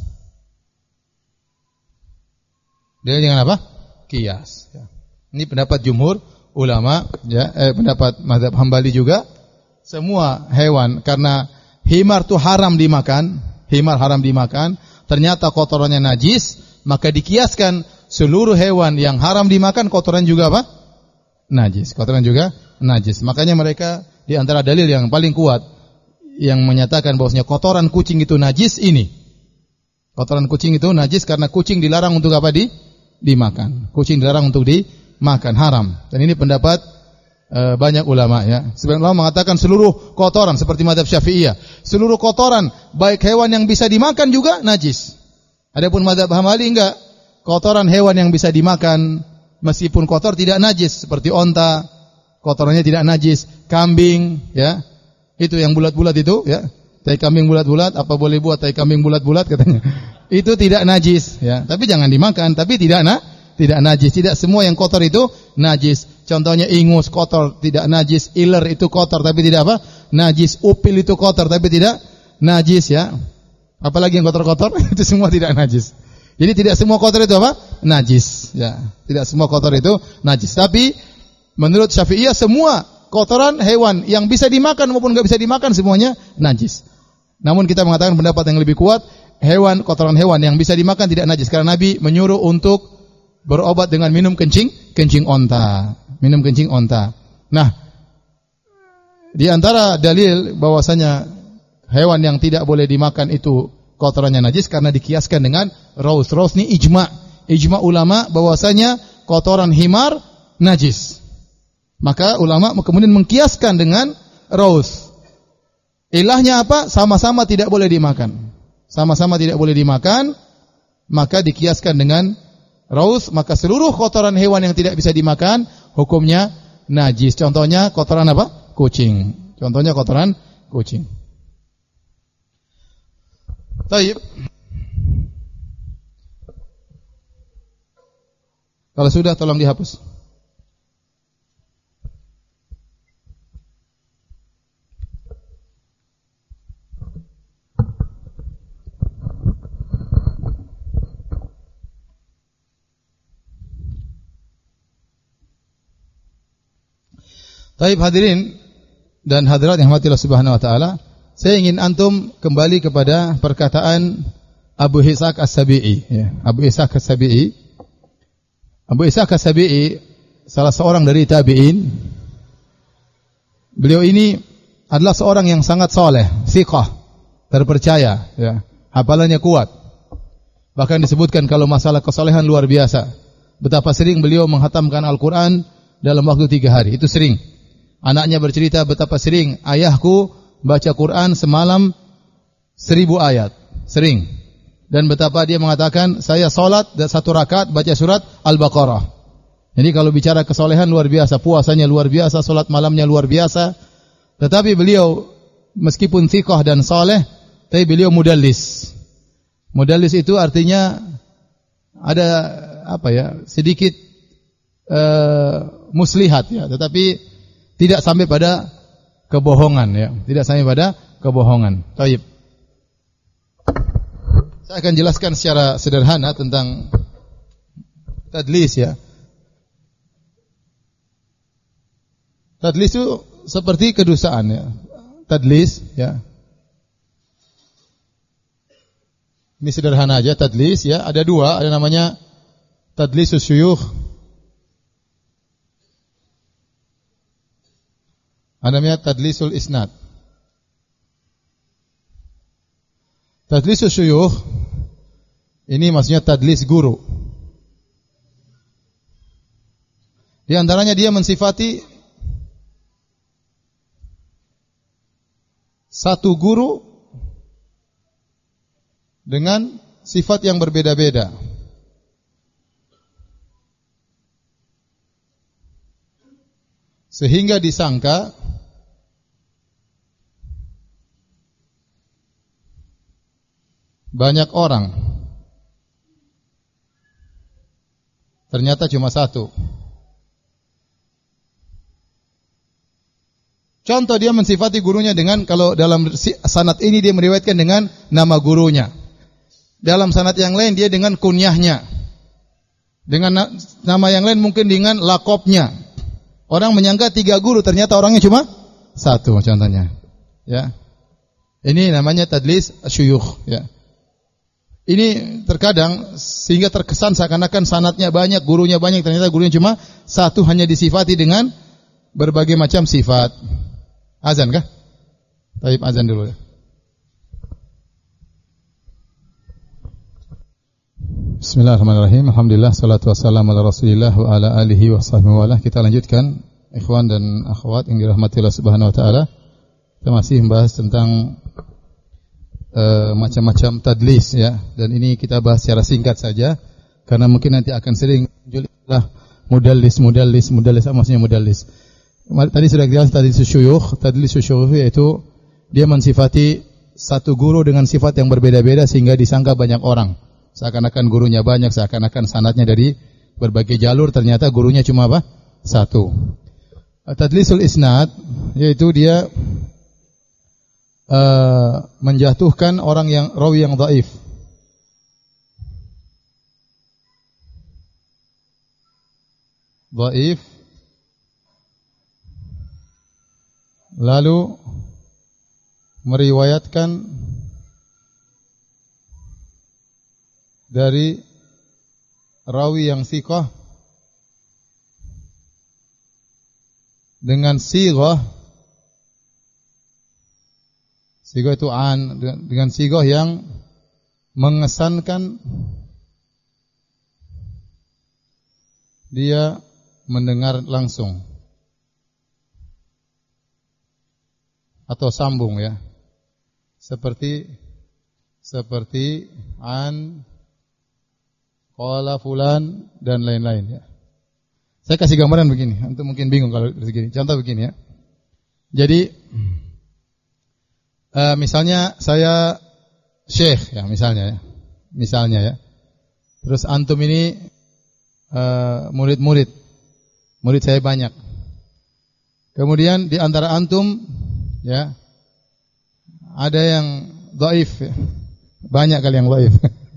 Dalilnya dengan apa? Kias. Ya. Ini pendapat jumhur ulama, ya, eh, pendapat mazhab Hambali juga. Semua hewan, karena himar itu haram dimakan, himar haram dimakan, ternyata kotorannya najis, maka dikiaskan seluruh hewan yang haram dimakan kotoran juga apa? Najis. Kotoran juga najis. Makanya mereka di antara dalil yang paling kuat yang menyatakan bahwasanya kotoran kucing itu najis ini. Kotoran kucing itu najis karena kucing dilarang untuk apa? Di dimakan. Kucing dilarang untuk dimakan, haram. Dan ini pendapat e, banyak ulama, ya. Sebagian ulama mengatakan seluruh kotoran seperti mazhab Syafi'iyah, seluruh kotoran baik hewan yang bisa dimakan juga najis. Adapun mazhab Hambali enggak. Kotoran hewan yang bisa dimakan meskipun kotor tidak najis, seperti onta, kotorannya tidak najis, kambing, ya. Itu yang bulat-bulat itu, ya. Tai kambing bulat-bulat, apa boleh buat tai kambing bulat-bulat katanya. Itu tidak najis, ya. Tapi jangan dimakan, tapi tidak na, tidak najis. Tidak semua yang kotor itu najis. Contohnya ingus kotor, tidak najis. Iler itu kotor tapi tidak apa? Najis. Upil itu kotor tapi tidak najis, ya. Apalagi yang kotor-kotor itu semua tidak najis. Jadi tidak semua kotor itu apa? Najis, ya. Tidak semua kotor itu najis. Tapi menurut Syafi'iyah semua kotoran hewan yang bisa dimakan maupun enggak bisa dimakan semuanya najis. Namun kita mengatakan pendapat yang lebih kuat, hewan kotoran hewan yang bisa dimakan tidak najis karena Nabi menyuruh untuk berobat dengan minum kencing, kencing onta, minum kencing onta. Nah, di antara dalil bahwasanya hewan yang tidak boleh dimakan itu kotorannya najis karena dikiaskan dengan raus. Raus ini ijma, ijma ulama bahwasanya kotoran himar najis. Maka ulama kemudian mengkiaskan dengan raus. Ilahnya apa? Sama-sama tidak boleh dimakan. Sama-sama tidak boleh dimakan, maka dikiaskan dengan raus, maka seluruh kotoran hewan yang tidak bisa dimakan hukumnya najis. Contohnya kotoran apa? Kucing. Contohnya kotoran kucing. Baik. Kalau sudah tolong dihapus. Baik hadirin dan hadirat yang dirahmati Allah Subhanahu wa taala, saya ingin antum kembali kepada perkataan Abu Ishaq As-Sabi'i, ya. Abu Ishaq As-Sabi'i. Abu Ishaq As-Sabi'i salah seorang dari tabi'in. Beliau ini adalah seorang yang sangat saleh, thiqah, terpercaya, ya. Hafalannya kuat. Bahkan disebutkan kalau masalah kesalehan luar biasa. Betapa sering beliau menghatamkan Al-Qur'an dalam waktu tiga hari, itu sering. Anaknya bercerita betapa sering ayahku baca Quran semalam seribu ayat. Sering. Dan betapa dia mengatakan, saya salat dan satu rakaat baca surat Al-Baqarah. Jadi kalau bicara kesolehan luar biasa, puasanya luar biasa, salat malamnya luar biasa. Tetapi beliau meskipun thiqah dan saleh, Tapi beliau mudallis. Mudallis itu artinya ada apa ya? Sedikit uh, muslihat ya, tetapi tidak sampai pada kebohongan ya. Tidak sampai pada kebohongan. Baik. Saya akan jelaskan secara sederhana tentang tadlis ya. Tadlis itu seperti kedustaan ya. Tadlis ya. Ini sederhana aja tadlis ya. Ada dua, ada namanya tadlisus syuyukh. Ada namanya tadlisul isnad. Tadlisus syuyukh ini maksudnya tadlis guru. Di antaranya dia mensifati satu guru dengan sifat yang berbeda-beda. Sehingga disangka banyak orang. Ternyata cuma satu. Contoh, dia mensifati gurunya dengan, kalau dalam sanad ini dia meriwayatkan dengan nama gurunya. Dalam sanad yang lain dia dengan kunyahnya. Dengan na- nama yang lain mungkin dengan lakopnya. Orang menyangka tiga guru, ternyata orangnya cuma satu contohnya. Ya. Ini namanya tadlis syuyukh ya. Ini terkadang sehingga terkesan seakan-akan sanadnya banyak, gurunya banyak, ternyata gurunya cuma satu, hanya disifati dengan berbagai macam sifat. Azan kah? Baik, azan dulu ya. Bismillahirrahmanirrahim. Alhamdulillah, salatu wassalamu ala Rasulillah wa ala alihi wa sahbihi wa ala. Kita lanjutkan, ikhwan dan akhwat yang dirahmati Allah Subhanahu wa taala. Kita masih membahas tentang uh, macam-macam tadlis ya. Dan ini kita bahas secara singkat saja karena mungkin nanti akan sering muncullah mudallis, mudallis, mudallis, apa maksudnya mudallis? Tadi sudah jelas tadlis syuyukh. Tadlis syuyukh yaitu dia mensifati satu guru dengan sifat yang berbeda-beda sehingga disangka banyak orang. Seakan-akan gurunya banyak, seakan-akan sanadnya dari berbagai jalur, ternyata gurunya cuma apa? Satu. Tadlisul isnad yaitu dia uh, menjatuhkan orang yang rawi yang dhaif. Dhaif lalu meriwayatkan dari rawi yang thiqah dengan sighah, sighah itu an, dengan sighah yang mengesankan dia mendengar langsung atau sambung ya, seperti seperti an, qala fulan dan lain-lain ya. Saya kasih gambaran begini, untuk mungkin bingung kalau begini. Contoh begini ya. Jadi uh, misalnya saya syekh ya, misalnya ya. Misalnya ya. Terus antum ini uh, murid-murid. Murid saya banyak. Kemudian di antara antum ya ada yang dhaif ya. Banyak kali yang dhaif.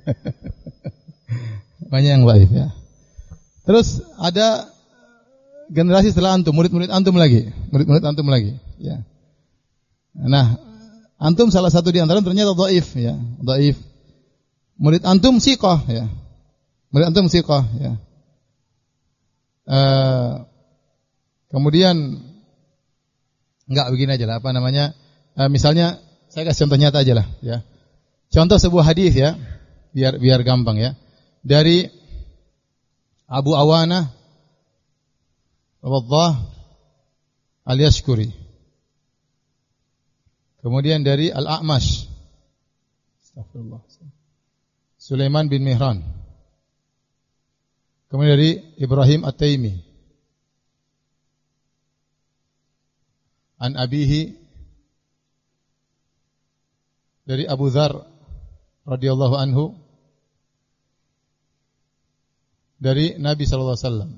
Banyak yang dhaif ya. Terus ada generasi setelah antum, murid-murid antum lagi, murid-murid antum lagi ya. Nah, antum salah satu di antara ternyata dhaif ya, dhaif. Murid antum thiqah ya. Murid antum thiqah ya. Uh, kemudian enggak begini aja lah, apa namanya? Uh, misalnya saya kasih contoh nyata aja lah ya. Contoh sebuah hadis ya, biar biar gampang ya. Dari Abu Awana Waddah Al-Yashkuri. Kemudian dari Al-A'mash Astagfirullah Sulaiman bin Mihran. Kemudian dari Ibrahim At-Taimi an abihi dari Abu Dzar radhiyallahu anhu dari Nabi sallallahu alaihi wasallam.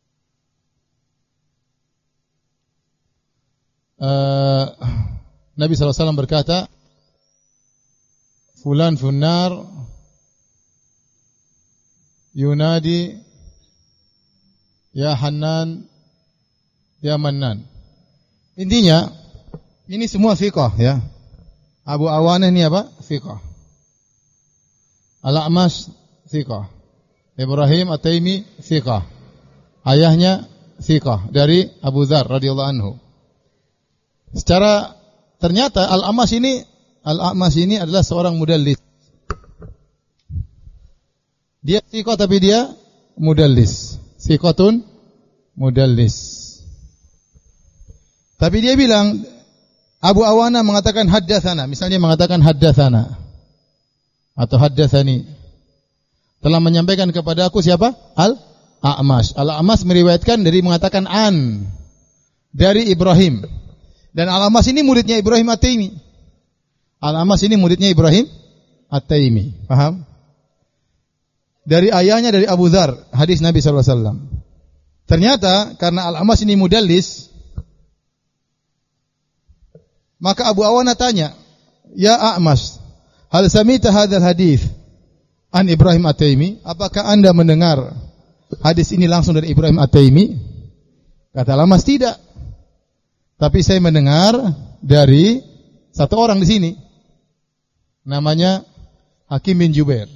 Uh, Nabi sallallahu alaihi wasallam berkata, fulan funnar yunadi ya Hannan ya Mannan. Intinya ini semua thiqah ya. Abu Awanah ini apa? Thiqah. Al-A'mash thiqah. Ibrahim At-Taimi thiqah. Ayahnya thiqah dari Abu Dzar radhiyallahu anhu. Secara ternyata Al-A'mash ini Al-A'mash ini adalah seorang mudallis. Dia thiqah tapi dia mudallis. Thiqatun mudallis. Tapi dia bilang, Abu Awana mengatakan haddatsana, misalnya mengatakan haddatsana atau haddatsani. Telah menyampaikan kepada aku siapa? Al-A'mash. Al-A'mash meriwayatkan dari mengatakan an dari Ibrahim. Dan Al-A'mash ini muridnya Ibrahim At-Taimi. Al-A'mash ini muridnya Ibrahim At-Taimi. Paham? Dari ayahnya dari Abu Dzar, hadis Nabi sallallahu alaihi wasallam. Ternyata karena Al-A'mash ini mudallis, maka Abu Awana tanya, "Ya A'mash, hal samita hadzal hadis an Ibrahim At-Taimi? Apakah Anda mendengar hadis ini langsung dari Ibrahim At-Taimi?" Kata Al-A'mash, "Tidak. Tapi saya mendengar dari satu orang di sini. Namanya Hakim bin Jubair."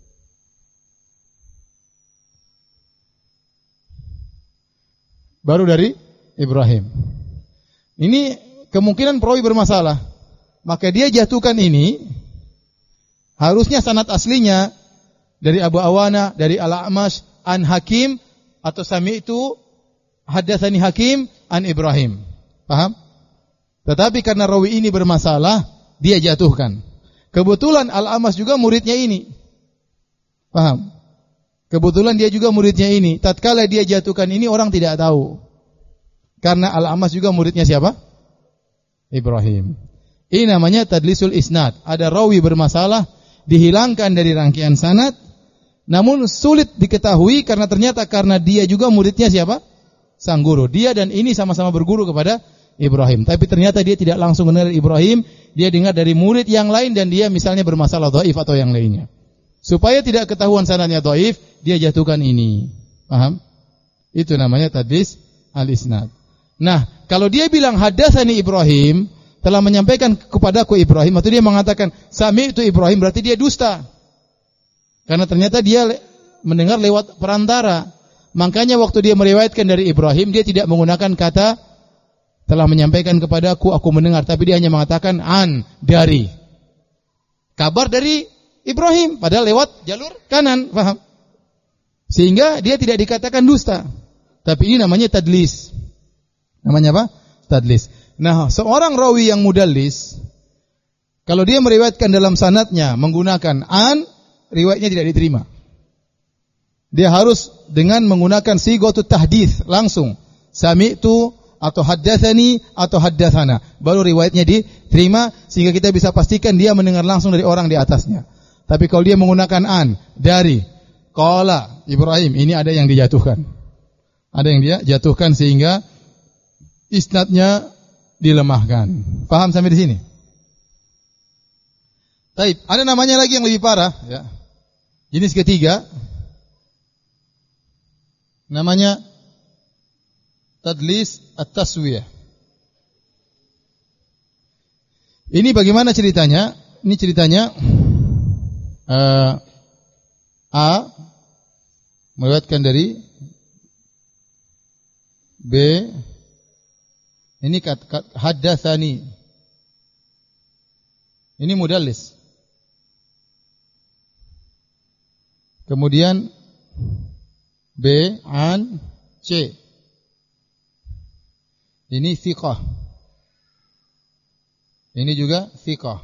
Baru dari Ibrahim. Ini kemungkinan perawi bermasalah. Maka dia jatuhkan ini, harusnya sanad aslinya dari Abu Awana, dari Al-A'mash, an Hakim, atau sami'tu haddatsani Hakim an Ibrahim. Paham? Tetapi karena rawi ini bermasalah, dia jatuhkan. Kebetulan Al-A'mash juga muridnya ini. Paham? Kebetulan dia juga muridnya ini. Tatkala dia jatuhkan ini, orang tidak tahu. Karena Al-A'mash juga muridnya siapa? Ibrahim. Ini namanya tadlisul isnad. Ada rawi bermasalah, dihilangkan dari rangkaian sanad, namun sulit diketahui karena ternyata karena dia juga muridnya siapa? Sang guru. Dia dan ini sama-sama berguru kepada Ibrahim. Tapi ternyata dia tidak langsung dengar Ibrahim, dia dengar dari murid yang lain dan dia misalnya bermasalah dhaif atau yang lainnya. Supaya tidak ketahuan sanadnya dhaif, dia jatuhkan ini. Paham? Itu namanya tadlis al-isnad. Nah, kalau dia bilang haddatsani Ibrahim, telah menyampaikan kepadaku Ibrahim, atau dia mengatakan sami'tu Ibrahim, berarti dia dusta. Karena ternyata dia mendengar lewat perantara. Makanya waktu dia meriwayatkan dari Ibrahim, dia tidak menggunakan kata telah menyampaikan kepadaku, aku mendengar, tapi dia hanya mengatakan an, dari. Kabar dari Ibrahim, padahal lewat jalur kanan, paham? Sehingga dia tidak dikatakan dusta. Tapi ini namanya tadlis. Namanya apa? Tadlis. Nah, seorang rawi yang mudallis, kalau dia meriwayatkan dalam sanadnya menggunakan an, riwayatnya tidak diterima. Dia harus dengan menggunakan sighatut tahdits langsung. Sami'tu atau haddatsani atau haddatsana. Baru riwayatnya diterima sehingga kita bisa pastikan dia mendengar langsung dari orang di atasnya. Tapi kalau dia menggunakan an, dari, qala Ibrahim, ini ada yang dijatuhkan. Ada yang dia jatuhkan sehingga isnadnya dilemahkan. Paham sampai di sini? Baik, ada namanya lagi yang lebih parah, ya. Jenis ketiga namanya tadlis at-taswiyah. Ini bagaimana ceritanya? Ini ceritanya uh, A meriwayatkan dari B. Ini kat, kat, haddatsani. Ini mudallis. Kemudian B an C. Ini thiqah. Ini juga thiqah.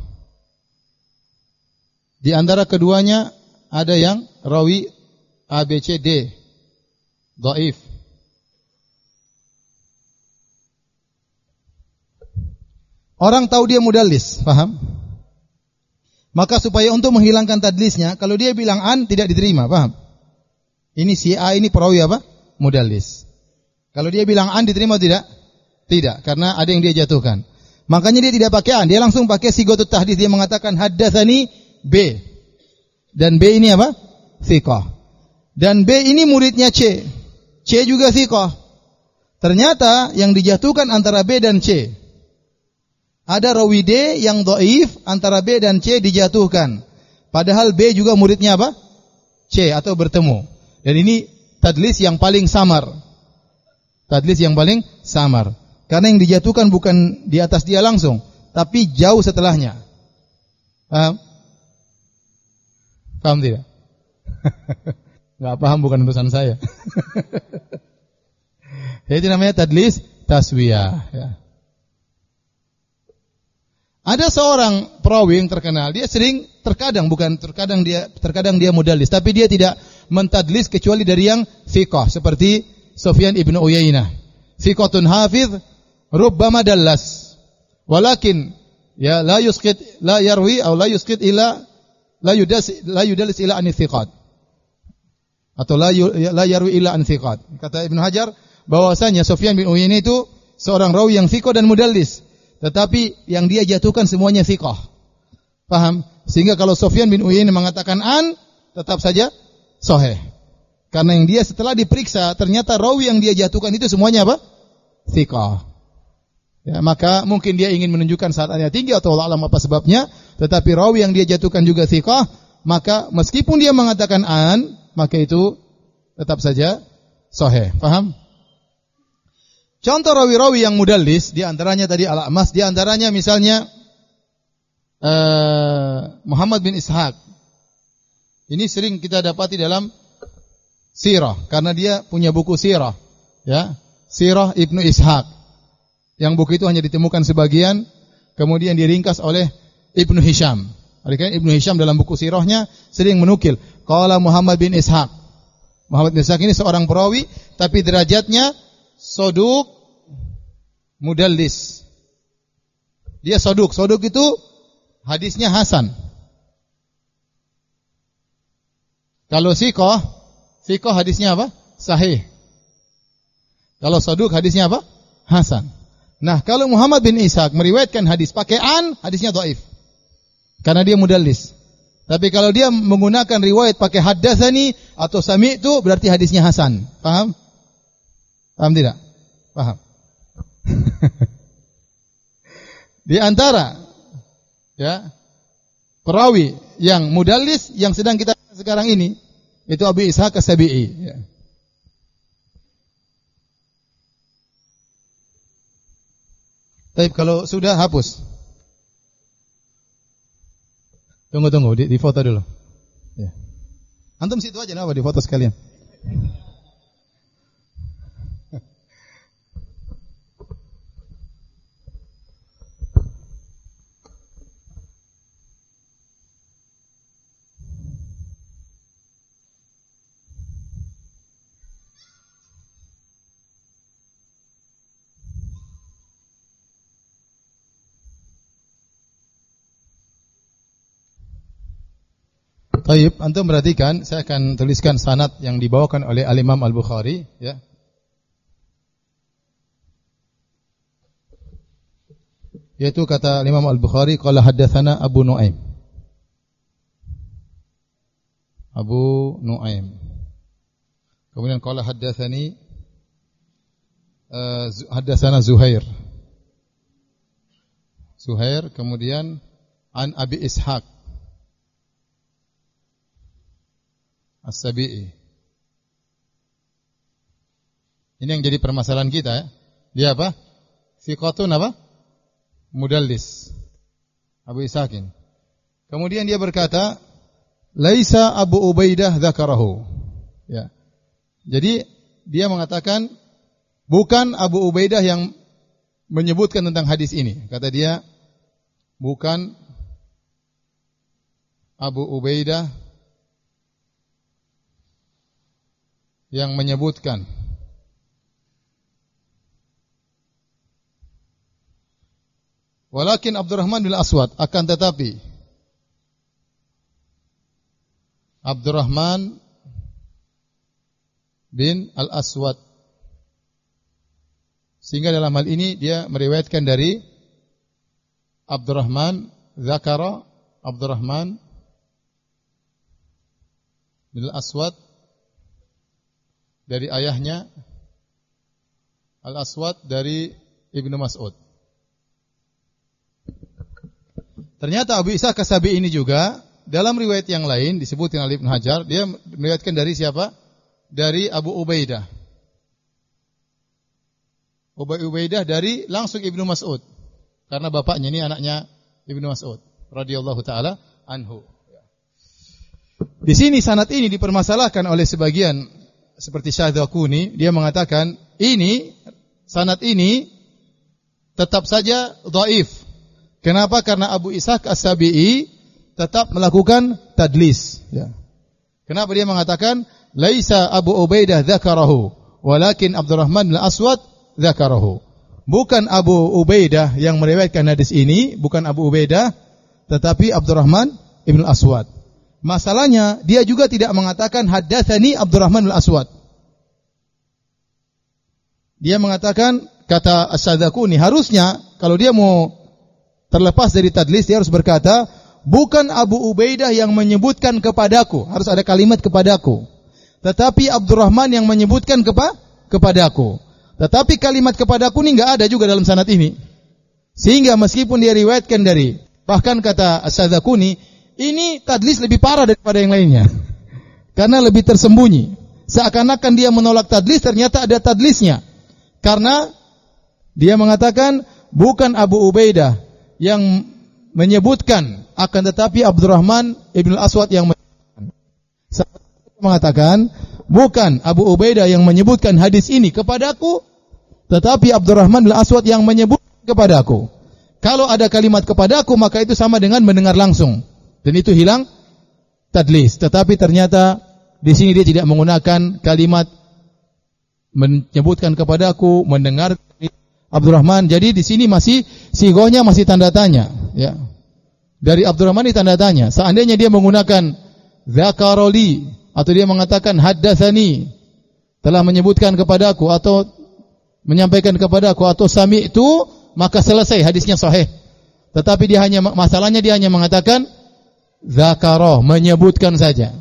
Di antara keduanya ada yang rawi A, B, C, D, dhaif. Orang tahu dia mudallis, paham? Maka supaya untuk menghilangkan tadlisnya, kalau dia bilang an tidak diterima, paham? Ini si A ini perawi apa? Mudallis. Kalau dia bilang an diterima tidak? Tidak, karena ada yang dia jatuhkan. Makanya dia tidak pakai an, dia langsung pakai sigotut tahdits. Dia mengatakan haddatsani B. Dan B ini apa? Thiqah. Dan B ini muridnya C. C juga thiqah. Ternyata yang dijatuhkan antara B dan C. Ada rawi D yang dhaif, antara B dan C dijatuhkan. Padahal B juga muridnya apa? C atau bertemu. Dan ini tadlis yang paling samar. Tadlis yang paling samar. Karena yang dijatuhkan bukan di atas dia langsung, tapi jauh setelahnya. Paham? Paham tidak? Enggak paham, bukan urusan saya. Itu namanya tadlis taswiyah, ya. Ada seorang perawi yang terkenal, dia sering terkadang bukan terkadang dia terkadang dia mudallis, tapi dia tidak mentadlis kecuali dari yang thiqah, seperti Sufyan ibn Uyainah. Thiqatun hafiz, rubbama dallas. Walakin ya la yusqit la yarwi atau la yusqit ila la yudas la yudallis ila an thiqat. Atau la la yarwi ila an thiqat. Kata Ibnu Hajar bahwasanya Sufyan bin Uyainah itu seorang rawi yang thiqah dan mudallis. Tetapi yang dia jatuhkan semuanya thiqah. Paham? Sehingga kalau Sufyan bin Uyainah mengatakan an, tetap saja sahih. Karena yang dia setelah diperiksa, ternyata rawi yang dia jatuhkan itu semuanya apa? Thiqah. Ya, maka mungkin dia ingin menunjukkan sanadnya tinggi atau Allah alam apa sebabnya, tetapi rawi yang dia jatuhkan juga thiqah, maka meskipun dia mengatakan an, maka itu tetap saja sahih. Paham? Contoh rawi-rawi yang mudallis, di antaranya tadi Al-A'mas, di antaranya misalnya uh, Muhammad bin Ishaq. Ini sering kita dapati dalam sirah, karena dia punya buku sirah, ya, Sirah Ibnu Ishaq. Yang buku itu hanya ditemukan sebagian, kemudian diringkas oleh Ibnu Hisham. Adakah Ibnu Hisham dalam buku sirahnya sering menukil, qala Muhammad bin Ishaq. Muhammad bin Ishaq ini seorang perawi, tapi derajatnya soduk mudallis. Dia soduk. Soduk itu hadisnya hasan. Kalau siqah, siqah hadisnya apa? Sahih. Kalau soduk hadisnya apa? Hasan. Nah, kalau Muhammad bin Ishaq meriwayatkan hadis pakai an, hadisnya dhaif. Karena dia mudallis. Tapi kalau dia menggunakan riwayat pakai haddatsani atau sami'tu, berarti hadisnya hasan. Paham? Paham tidak? Paham. Di antara ya perawi yang mudallis yang sedang kita sekarang ini itu Abu Ishaq As-Sabi'i, ya. Baik, kalau sudah hapus. Tunggu tunggu di, di foto dulu. Ya. Antum situ aja, apa di foto sekalian. Baik, antum perhatikan, saya akan tuliskan sanad yang dibawakan oleh Al-Imam Al-Bukhari, ya. Yaitu kata Imam Al-Bukhari, qala haddatsana Abu Nuaim. Abu Nuaim. Kemudian qala haddatsani uh, haddatsana Zuhair. Zuhair, kemudian an Abi Ishaq As-Sabi'i. Ini yang jadi permasalahan kita, ya. Dia apa? Thiqatun apa? Mudallis. Abu Ishaqin. Kemudian dia berkata, laisa Abu Ubaidah dzakarahu. Ya. Jadi dia mengatakan bukan Abu Ubaidah yang menyebutkan tentang hadis ini. Kata dia, bukan Abu Ubaidah yang menyebutkan. Walakin Abdurrahman bin Aswad, akan tetapi Abdurrahman bin Al-Aswad. Sehingga dalam hal ini dia meriwayatkan dari Abdurrahman Zakara Abdurrahman bin Al-Aswad dari ayahnya, Al-Aswad dari Ibnu Mas'ud. Ternyata Abu Ishaq As-Sabi'i ini juga dalam riwayat yang lain disebutkan oleh Ibnu Hajar, dia meriwayatkan dari siapa? Dari Abu Ubaidah. Abu Ubaidah dari langsung Ibnu Mas'ud. Karena bapaknya ini anaknya Ibnu Mas'ud radhiyallahu taala anhu. Di sini sanad ini dipermasalahkan oleh sebagian seperti Syadzakuni, dia mengatakan ini sanad ini tetap saja dhaif. Kenapa? Karena Abu Ishaq As-Sabi'i tetap melakukan tadlis, ya. Kenapa dia mengatakan laisa Abu Ubaidah dzakarahu walakin Abdurrahman Al-Aswad dzakarahu. Bukan Abu Ubaidah yang meriwayatkan hadis ini, bukan Abu Ubaidah, tetapi Abdurrahman Ibn Al-Aswad. Masalahnya dia juga tidak mengatakan haddatsani Abdurrahman Al-Aswad. Dia mengatakan, kata Asy-Syadzakuni, harusnya kalau dia mau terlepas dari tadlis dia harus berkata bukan Abu Ubaidah yang menyebutkan kepadaku, harus ada kalimat kepadaku, tetapi Abdurrahman yang menyebutkan kepa kepadaku. Tetapi kalimat kepadaku ini enggak ada juga dalam sanad ini. Sehingga meskipun dia riwayatkan dari, bahkan kata Asy-Syadzakuni, ini tadlis lebih parah daripada yang lainnya. Karena lebih tersembunyi. Seakan-akan dia menolak tadlis, ternyata ada tadlisnya. Karena dia mengatakan bukan Abu Ubaidah yang menyebutkan, akan tetapi Abdurrahman Ibn Al-Aswad yang mengatakan bukan Abu Ubaidah yang menyebutkan hadis ini kepadaku, tetapi Abdurrahman Al-Aswad yang menyebut kepadaku. Kalau ada kalimat kepadaku, maka itu sama dengan mendengar langsung. Dan itu hilang tadlis. Tetapi ternyata di sini dia tidak menggunakan kalimat menyebutkan kepadaku, mendengar Abdurrahman. Jadi di sini masih sigohnya masih tanda tanya, ya. Dari Abdurrahman ini tanda tanya. Seandainya dia menggunakan zakaroli atau dia mengatakan haddatsani, telah menyebutkan kepadaku atau menyampaikan kepadaku atau sami'tu, maka selesai hadisnya sahih. Tetapi dia hanya masalahnya dia hanya mengatakan zakara, menyebutkan saja.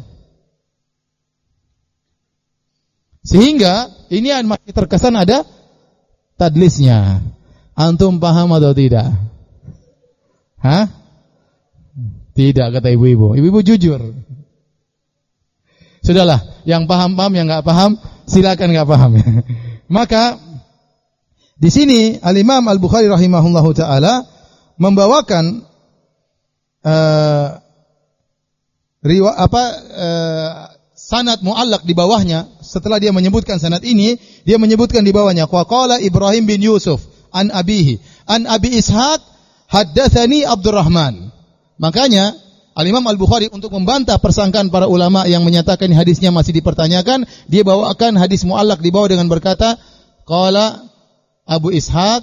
Sehingga ini masih terkesan ada tadlisnya. Antum paham atau tidak? Hah? Tidak, kata ibu-ibu. Ibu-ibu jujur. Sudahlah, yang paham-paham, yang enggak paham silakan enggak paham. Maka di sini Al-Imam Al-Bukhari rahimahullahu taala membawakan uh, riwa, apa uh, sanad muallaq di bawahnya. Setelah dia menyebutkan sanad ini, dia menyebutkan di bawahnya qala Ibrahim bin Yusuf an abihi an Abi Ishaq haddatsani Abdurrahman. Makanya Al-Imam Al-Bukhari untuk membantah persangkaan para ulama yang menyatakan hadisnya masih dipertanyakan, dia bawakan hadis muallaq di bawah dengan berkata qala Abu Ishaq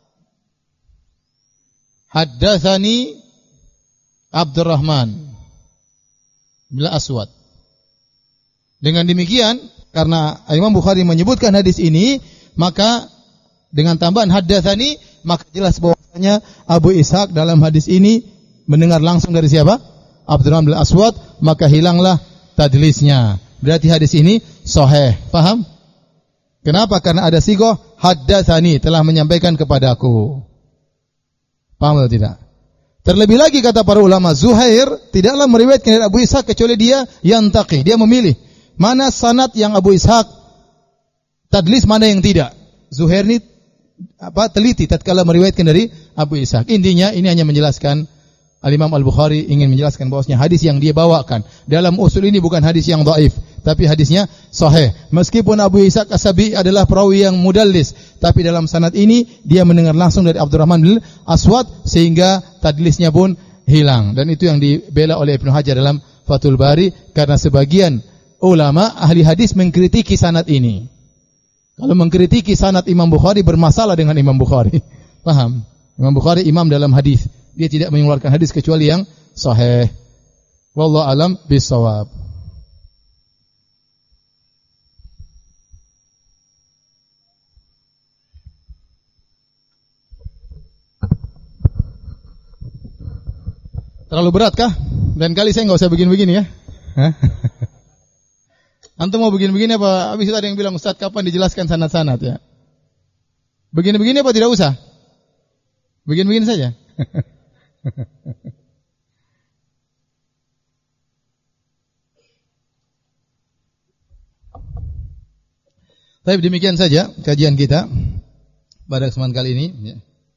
haddatsani Abdurrahman bin Aswad. Dengan demikian, karena Imam Bukhari menyebutkan hadis ini, maka dengan tambahan haddatsani, maka jelas bahwasanya Abu Ishaq dalam hadis ini mendengar langsung dari siapa? Abdurrahman bin Aswad, maka hilanglah tadlisnya. Berarti hadis ini sahih. Paham? Kenapa? Karena ada sigoh haddatsani, telah menyampaikan kepadaku. Paham atau tidak? Terlebih lagi kata para ulama, Zuhair tidaklah meriwayatkan dari Abu Ishaq kecuali dia yantaqi, dia memilih mana sanad yang Abu Ishaq tadlis, mana yang tidak. Zuhair ini apa teliti tatkala meriwayatkan dari Abu Ishaq. Intinya ini hanya menjelaskan, Al-Imam Al-Bukhari ingin menjelaskan bahwasanya hadis yang dia bawakan dalam usul ini bukan hadis yang dhaif, tapi hadisnya sahih. Meskipun Abu Ishaq As-Sabi'i adalah perawi yang mudallis, tapi dalam sanad ini dia mendengar langsung dari Abdurrahman bin Aswad sehingga tadlisnya pun hilang. Dan itu yang dibela oleh Ibnu Hajar dalam Fathul Bari, karena sebagian ulama ahli hadis mengkritiki sanad ini. Kalau mengkritiki sanad Imam Bukhari bermasalah dengan Imam Bukhari. Paham? Imam Bukhari imam dalam hadis. Dia tidak mengeluarkan hadis kecuali yang sahih. Wallahu alam bisawab. Terlalu berat kah? Lain kali saya nggak usah begini-begini ya. Hah? Antum mau begini-begini apa? Habis itu ada yang bilang, Ustaz kapan dijelaskan sanad-sanad ya? Begini-begini apa tidak usah? Begini-begini saja. Tapi demikian saja kajian kita pada kesempatan kali ini. Ya.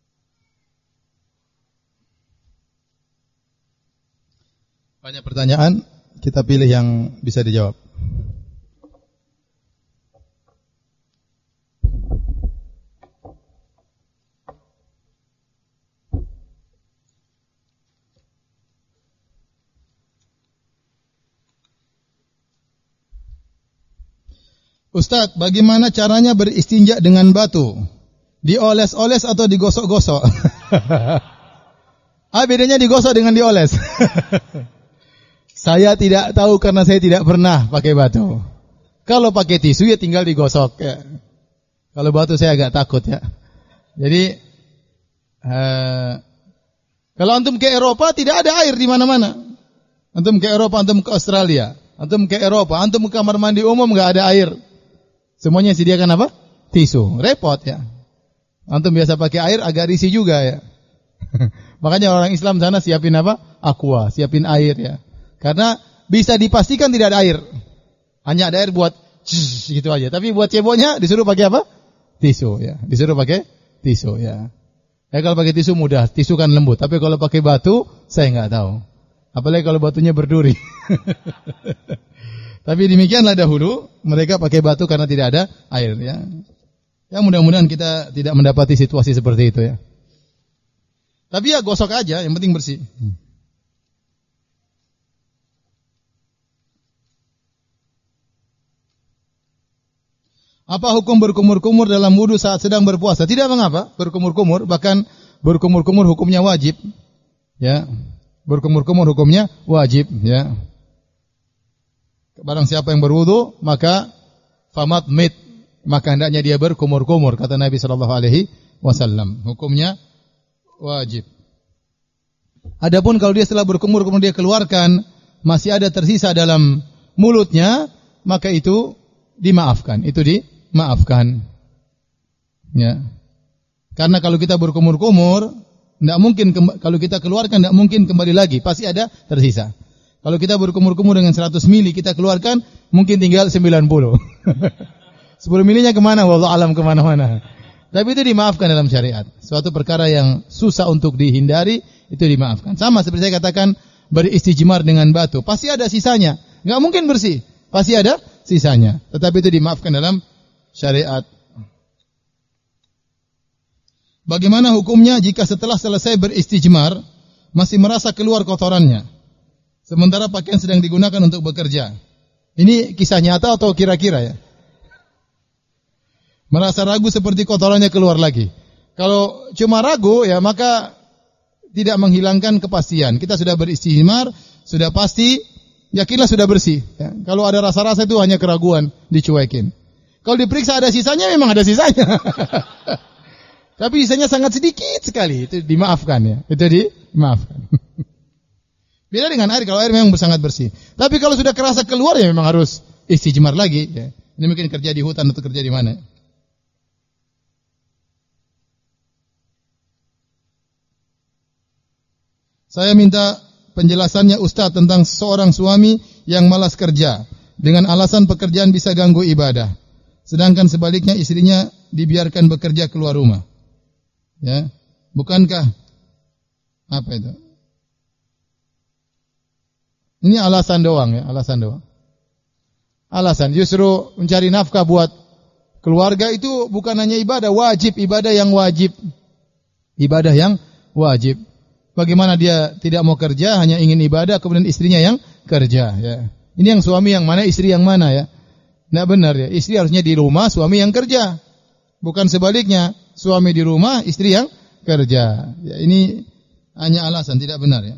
Banyak pertanyaan, kita pilih yang bisa dijawab. Ustaz, bagaimana caranya beristinja dengan batu? Dioles-oles atau digosok-gosok? Ah, bedanya digosok dengan dioles. Saya tidak tahu karena saya tidak pernah pakai batu. Kalau pakai tisu ya tinggal digosok ya. Kalau batu saya agak takut ya. Jadi uh, kalau antum ke Eropa tidak ada air di mana-mana. Antum ke Eropa, antum ke Australia, antum ke Eropa, antum ke kamar mandi umum enggak ada air. Semuanya sediakan apa? Tisu. Repot ya. Antum biasa pakai air agak risih juga ya. Makanya orang Islam sana siapin apa? Aqua, siapin air ya. Karena bisa dipastikan tidak ada air. Hanya ada air buat gitu aja. Tapi buat ceboknya disuruh pakai apa? Tisu ya. Disuruh pakai tisu ya. Ya kalau pakai tisu mudah, tisu kan lembut. Tapi kalau pakai batu, saya enggak tahu. Apalagi kalau batunya berduri. Tapi demikianlah dahulu mereka pakai batu karena tidak ada air ya. Ya mudah-mudahan kita tidak mendapati situasi seperti itu ya. Tapi ya gosok aja, yang penting bersih. Apa hukum berkumur-kumur dalam wudu saat sedang berpuasa? Tidak mengapa berkumur-kumur, bahkan berkumur-kumur hukumnya wajib. Ya. Berkumur-kumur hukumnya wajib ya. Barang siapa yang berwudu maka famat mit, maka hendaknya dia berkumur-kumur kata Nabi sallallahu alaihi wasallam. Hukumnya wajib. Adapun kalau dia setelah berkumur kemudian dia keluarkan masih ada tersisa dalam mulutnya, maka itu dimaafkan. Itu dimaafkan. Ya. Karena kalau kita berkumur-kumur, tidak mungkin kalau kita keluarkan tidak mungkin kembali lagi, pasti ada tersisa. Kalau kita berkumur-kumur dengan seratus mili kita keluarkan, mungkin tinggal sembilan puluh. sepuluh milinya kemana? Wallahu alam kemana-mana. Tapi itu dimaafkan dalam syariat. Suatu perkara yang susah untuk dihindari, itu dimaafkan. Sama seperti saya katakan, beristijmar dengan batu. Pasti ada sisanya. Enggak mungkin bersih. Pasti ada sisanya. Tetapi itu dimaafkan dalam syariat. Bagaimana hukumnya jika setelah selesai beristijmar, masih merasa keluar kotorannya? Sementara pakaian sedang digunakan untuk bekerja. Ini kisah nyata atau kira-kira ya? Merasa ragu seperti kotorannya keluar lagi. Kalau cuma ragu ya maka tidak menghilangkan kepastian. Kita sudah beristijmar, sudah pasti, yakinlah sudah bersih. Ya. Kalau ada rasa-rasa itu hanya keraguan, dicuekin. Kalau diperiksa ada sisanya, memang ada sisanya. Tapi sisanya sangat sedikit sekali, itu dimaafkan ya. Itu dimaafkan. Beda dengan air, kalau air memang sangat bersih. Tapi kalau sudah kerasa keluar ya memang harus istijmar lagi. Ya. Ini mungkin kerja di hutan atau kerja di mana. Saya minta penjelasannya Ustaz tentang seorang suami yang malas kerja. Dengan alasan pekerjaan bisa ganggu ibadah. Sedangkan sebaliknya istrinya dibiarkan bekerja keluar rumah. Ya, bukankah apa itu? Ini alasan doang ya, alasan doang. Alasan justru mencari nafkah buat keluarga itu bukan hanya ibadah wajib, ibadah yang wajib. Ibadah yang wajib. Bagaimana dia tidak mau kerja, hanya ingin ibadah, kemudian istrinya yang kerja ya. Ini yang suami yang mana, istri yang mana ya? Tidak benar ya. Istri harusnya di rumah, suami yang kerja. Bukan sebaliknya, suami di rumah, istri yang kerja. Ya, ini hanya alasan, tidak benar ya.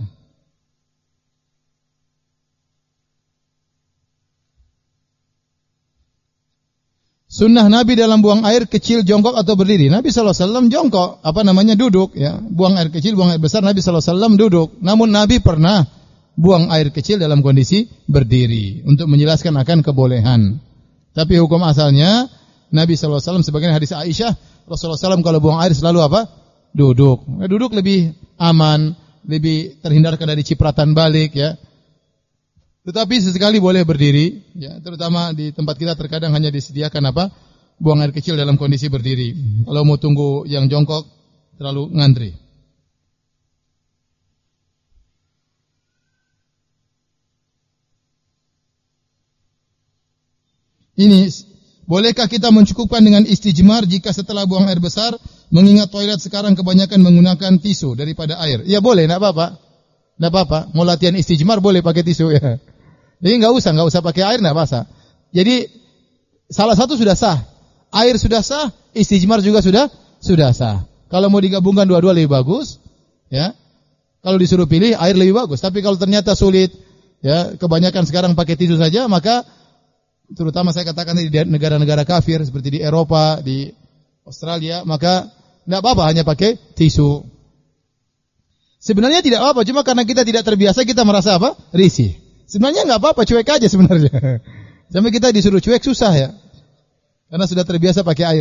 Sunnah Nabi dalam buang air kecil jongkok atau berdiri. Nabi sallallahu alaihi wasallam jongkok, apa namanya duduk ya. Buang air kecil, buang air besar Nabi sallallahu alaihi wasallam duduk. Namun Nabi pernah buang air kecil dalam kondisi berdiri untuk menjelaskan akan kebolehan. Tapi hukum asalnya Nabi sallallahu alaihi wasallam sebagaimana hadis Aisyah, Rasulullah sallallahu alaihi wasallam kalau buang air selalu apa? Duduk. Nah, duduk lebih aman, lebih terhindarkan dari cipratan balik ya. Tetapi sesekali boleh berdiri, ya, terutama di tempat kita terkadang hanya disediakan apa? Buang air kecil dalam kondisi berdiri. Kalau mau tunggu yang jongkok terlalu ngantri. Ini, bolehkah kita mencukupkan dengan istijmar jika setelah buang air besar, mengingat toilet sekarang kebanyakan menggunakan tisu daripada air? Ya boleh, enggak apa-apa. Enggak apa-apa. Mau latihan istijmar boleh pakai tisu ya. Jadi enggak usah, enggak usah pakai air, enggak basah. Jadi salah satu sudah sah. Air sudah sah, istijmar juga sudah sudah sah. Kalau mau digabungkan dua-dua lebih bagus, ya. Kalau disuruh pilih air lebih bagus, tapi kalau ternyata sulit, ya, kebanyakan sekarang pakai tisu saja, maka terutama saya katakan di negara-negara kafir seperti di Eropa, di Australia, maka enggak apa-apa hanya pakai tisu. Sebenarnya tidak apa-apa, cuma karena kita tidak terbiasa kita merasa apa? Risih. Sebenarnya enggak apa-apa, cuek aja sebenarnya. Sampai kita disuruh cuek susah ya. Karena sudah terbiasa pakai air.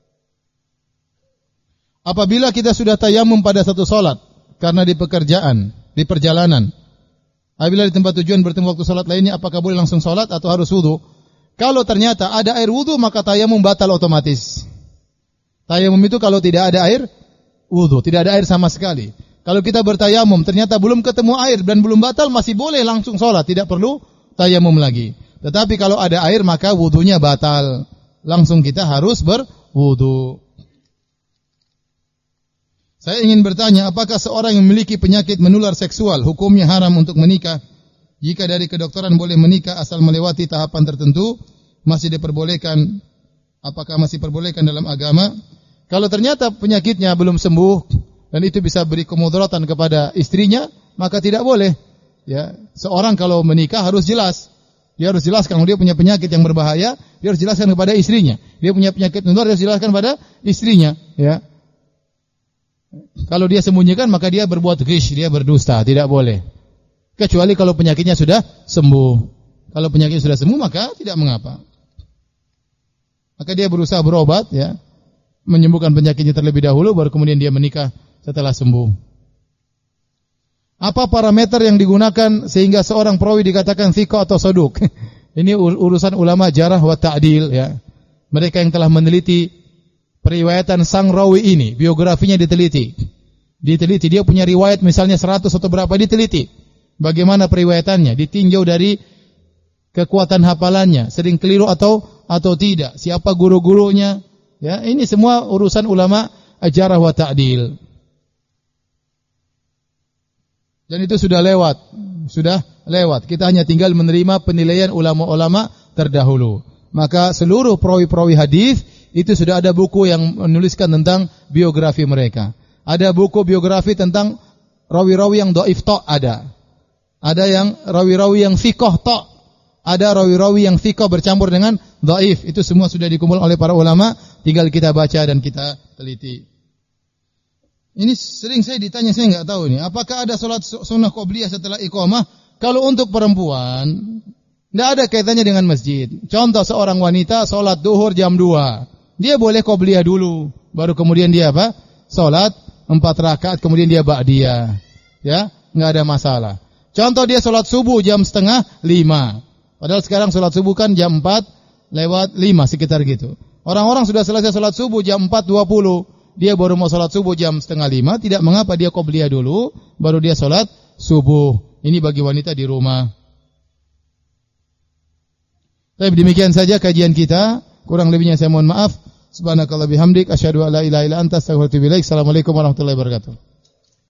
Apabila kita sudah tayamum pada satu salat karena di pekerjaan, di perjalanan. Apabila di tempat tujuan bertemu waktu salat lainnya, apakah boleh langsung salat atau harus wudu? Kalau ternyata ada air wudu, maka tayamum batal otomatis. Tayamum itu kalau tidak ada air wudu, tidak ada air sama sekali. Kalau kita bertayamum, ternyata belum ketemu air dan belum batal, masih boleh langsung sholat. Tidak perlu tayamum lagi. Tetapi kalau ada air, maka wudunya batal. Langsung kita harus berwudu. Saya ingin bertanya, apakah seorang yang memiliki penyakit menular seksual, hukumnya haram untuk menikah? Jika dari kedokteran boleh menikah asal melewati tahapan tertentu, masih diperbolehkan. Apakah masih diperbolehkan dalam agama? Kalau ternyata penyakitnya belum sembuh, dan itu bisa beri kemudaratan kepada istrinya, maka tidak boleh. Ya, seorang kalau menikah harus jelas. Dia harus jelaskan kalau dia punya penyakit yang berbahaya, dia harus jelaskan kepada istrinya. Dia punya penyakit menular, dia harus jelaskan kepada istrinya. Ya. Kalau dia sembunyikan, maka dia berbuat ghish, dia berdusta, tidak boleh. Kecuali kalau penyakitnya sudah sembuh. Kalau penyakit sudah sembuh, maka tidak mengapa. Maka dia berusaha berobat, ya, menyembuhkan penyakitnya terlebih dahulu, baru kemudian dia menikah setelah sembuh. Apa parameter yang digunakan sehingga seorang perawi dikatakan thiqah atau saduk? Ini urusan ulama jarah wa ta'dil, ya. Mereka yang telah meneliti periwayatan sang rawi ini, biografinya diteliti. Diteliti, dia punya riwayat misalnya seratus atau berapa, diteliti. Bagaimana periwayatannya, ditinjau dari kekuatan hafalannya, sering keliru atau atau tidak, siapa guru-gurunya, ya. Ini semua urusan ulama jarah wa ta'dil. Dan itu sudah lewat, sudah lewat. Kita hanya tinggal menerima penilaian ulama-ulama terdahulu. Maka seluruh perawi-perawi hadis itu sudah ada buku yang menuliskan tentang biografi mereka. Ada buku biografi tentang rawi-rawi yang dhaif tok ada. Ada yang rawi-rawi yang thiqah tok. Ada rawi-rawi yang thiqah bercampur dengan dhaif. Itu semua sudah dikumpul oleh para ulama, tinggal kita baca dan kita teliti. Ini sering saya ditanya, saya enggak tahu ini. Apakah ada salat sunnah qobliyah setelah iqamah? Kalau untuk perempuan, enggak ada kaitannya dengan masjid. Contoh seorang wanita salat duhur jam dua. Dia boleh qobliyah dulu, baru kemudian dia apa? Salat empat rakaat, kemudian dia ba'diyah. Ya, enggak ada masalah. Contoh dia salat subuh jam setengah lima. Padahal sekarang salat subuh kan jam empat lewat lima sekitar gitu. Orang-orang sudah selesai salat subuh jam empat dua puluh. Dia baru mau salat subuh jam setengah lima, tidak mengapa dia qobliyah dulu, baru dia salat subuh. Ini bagi wanita di rumah. Baik, demikian saja kajian kita. Kurang lebihnya saya mohon maaf. Subhanakallah bihamdik, asyhadu an la ilaha illa anta, astaghfiruka wa atubu ilaik. Assalamualaikum warahmatullahi wabarakatuh.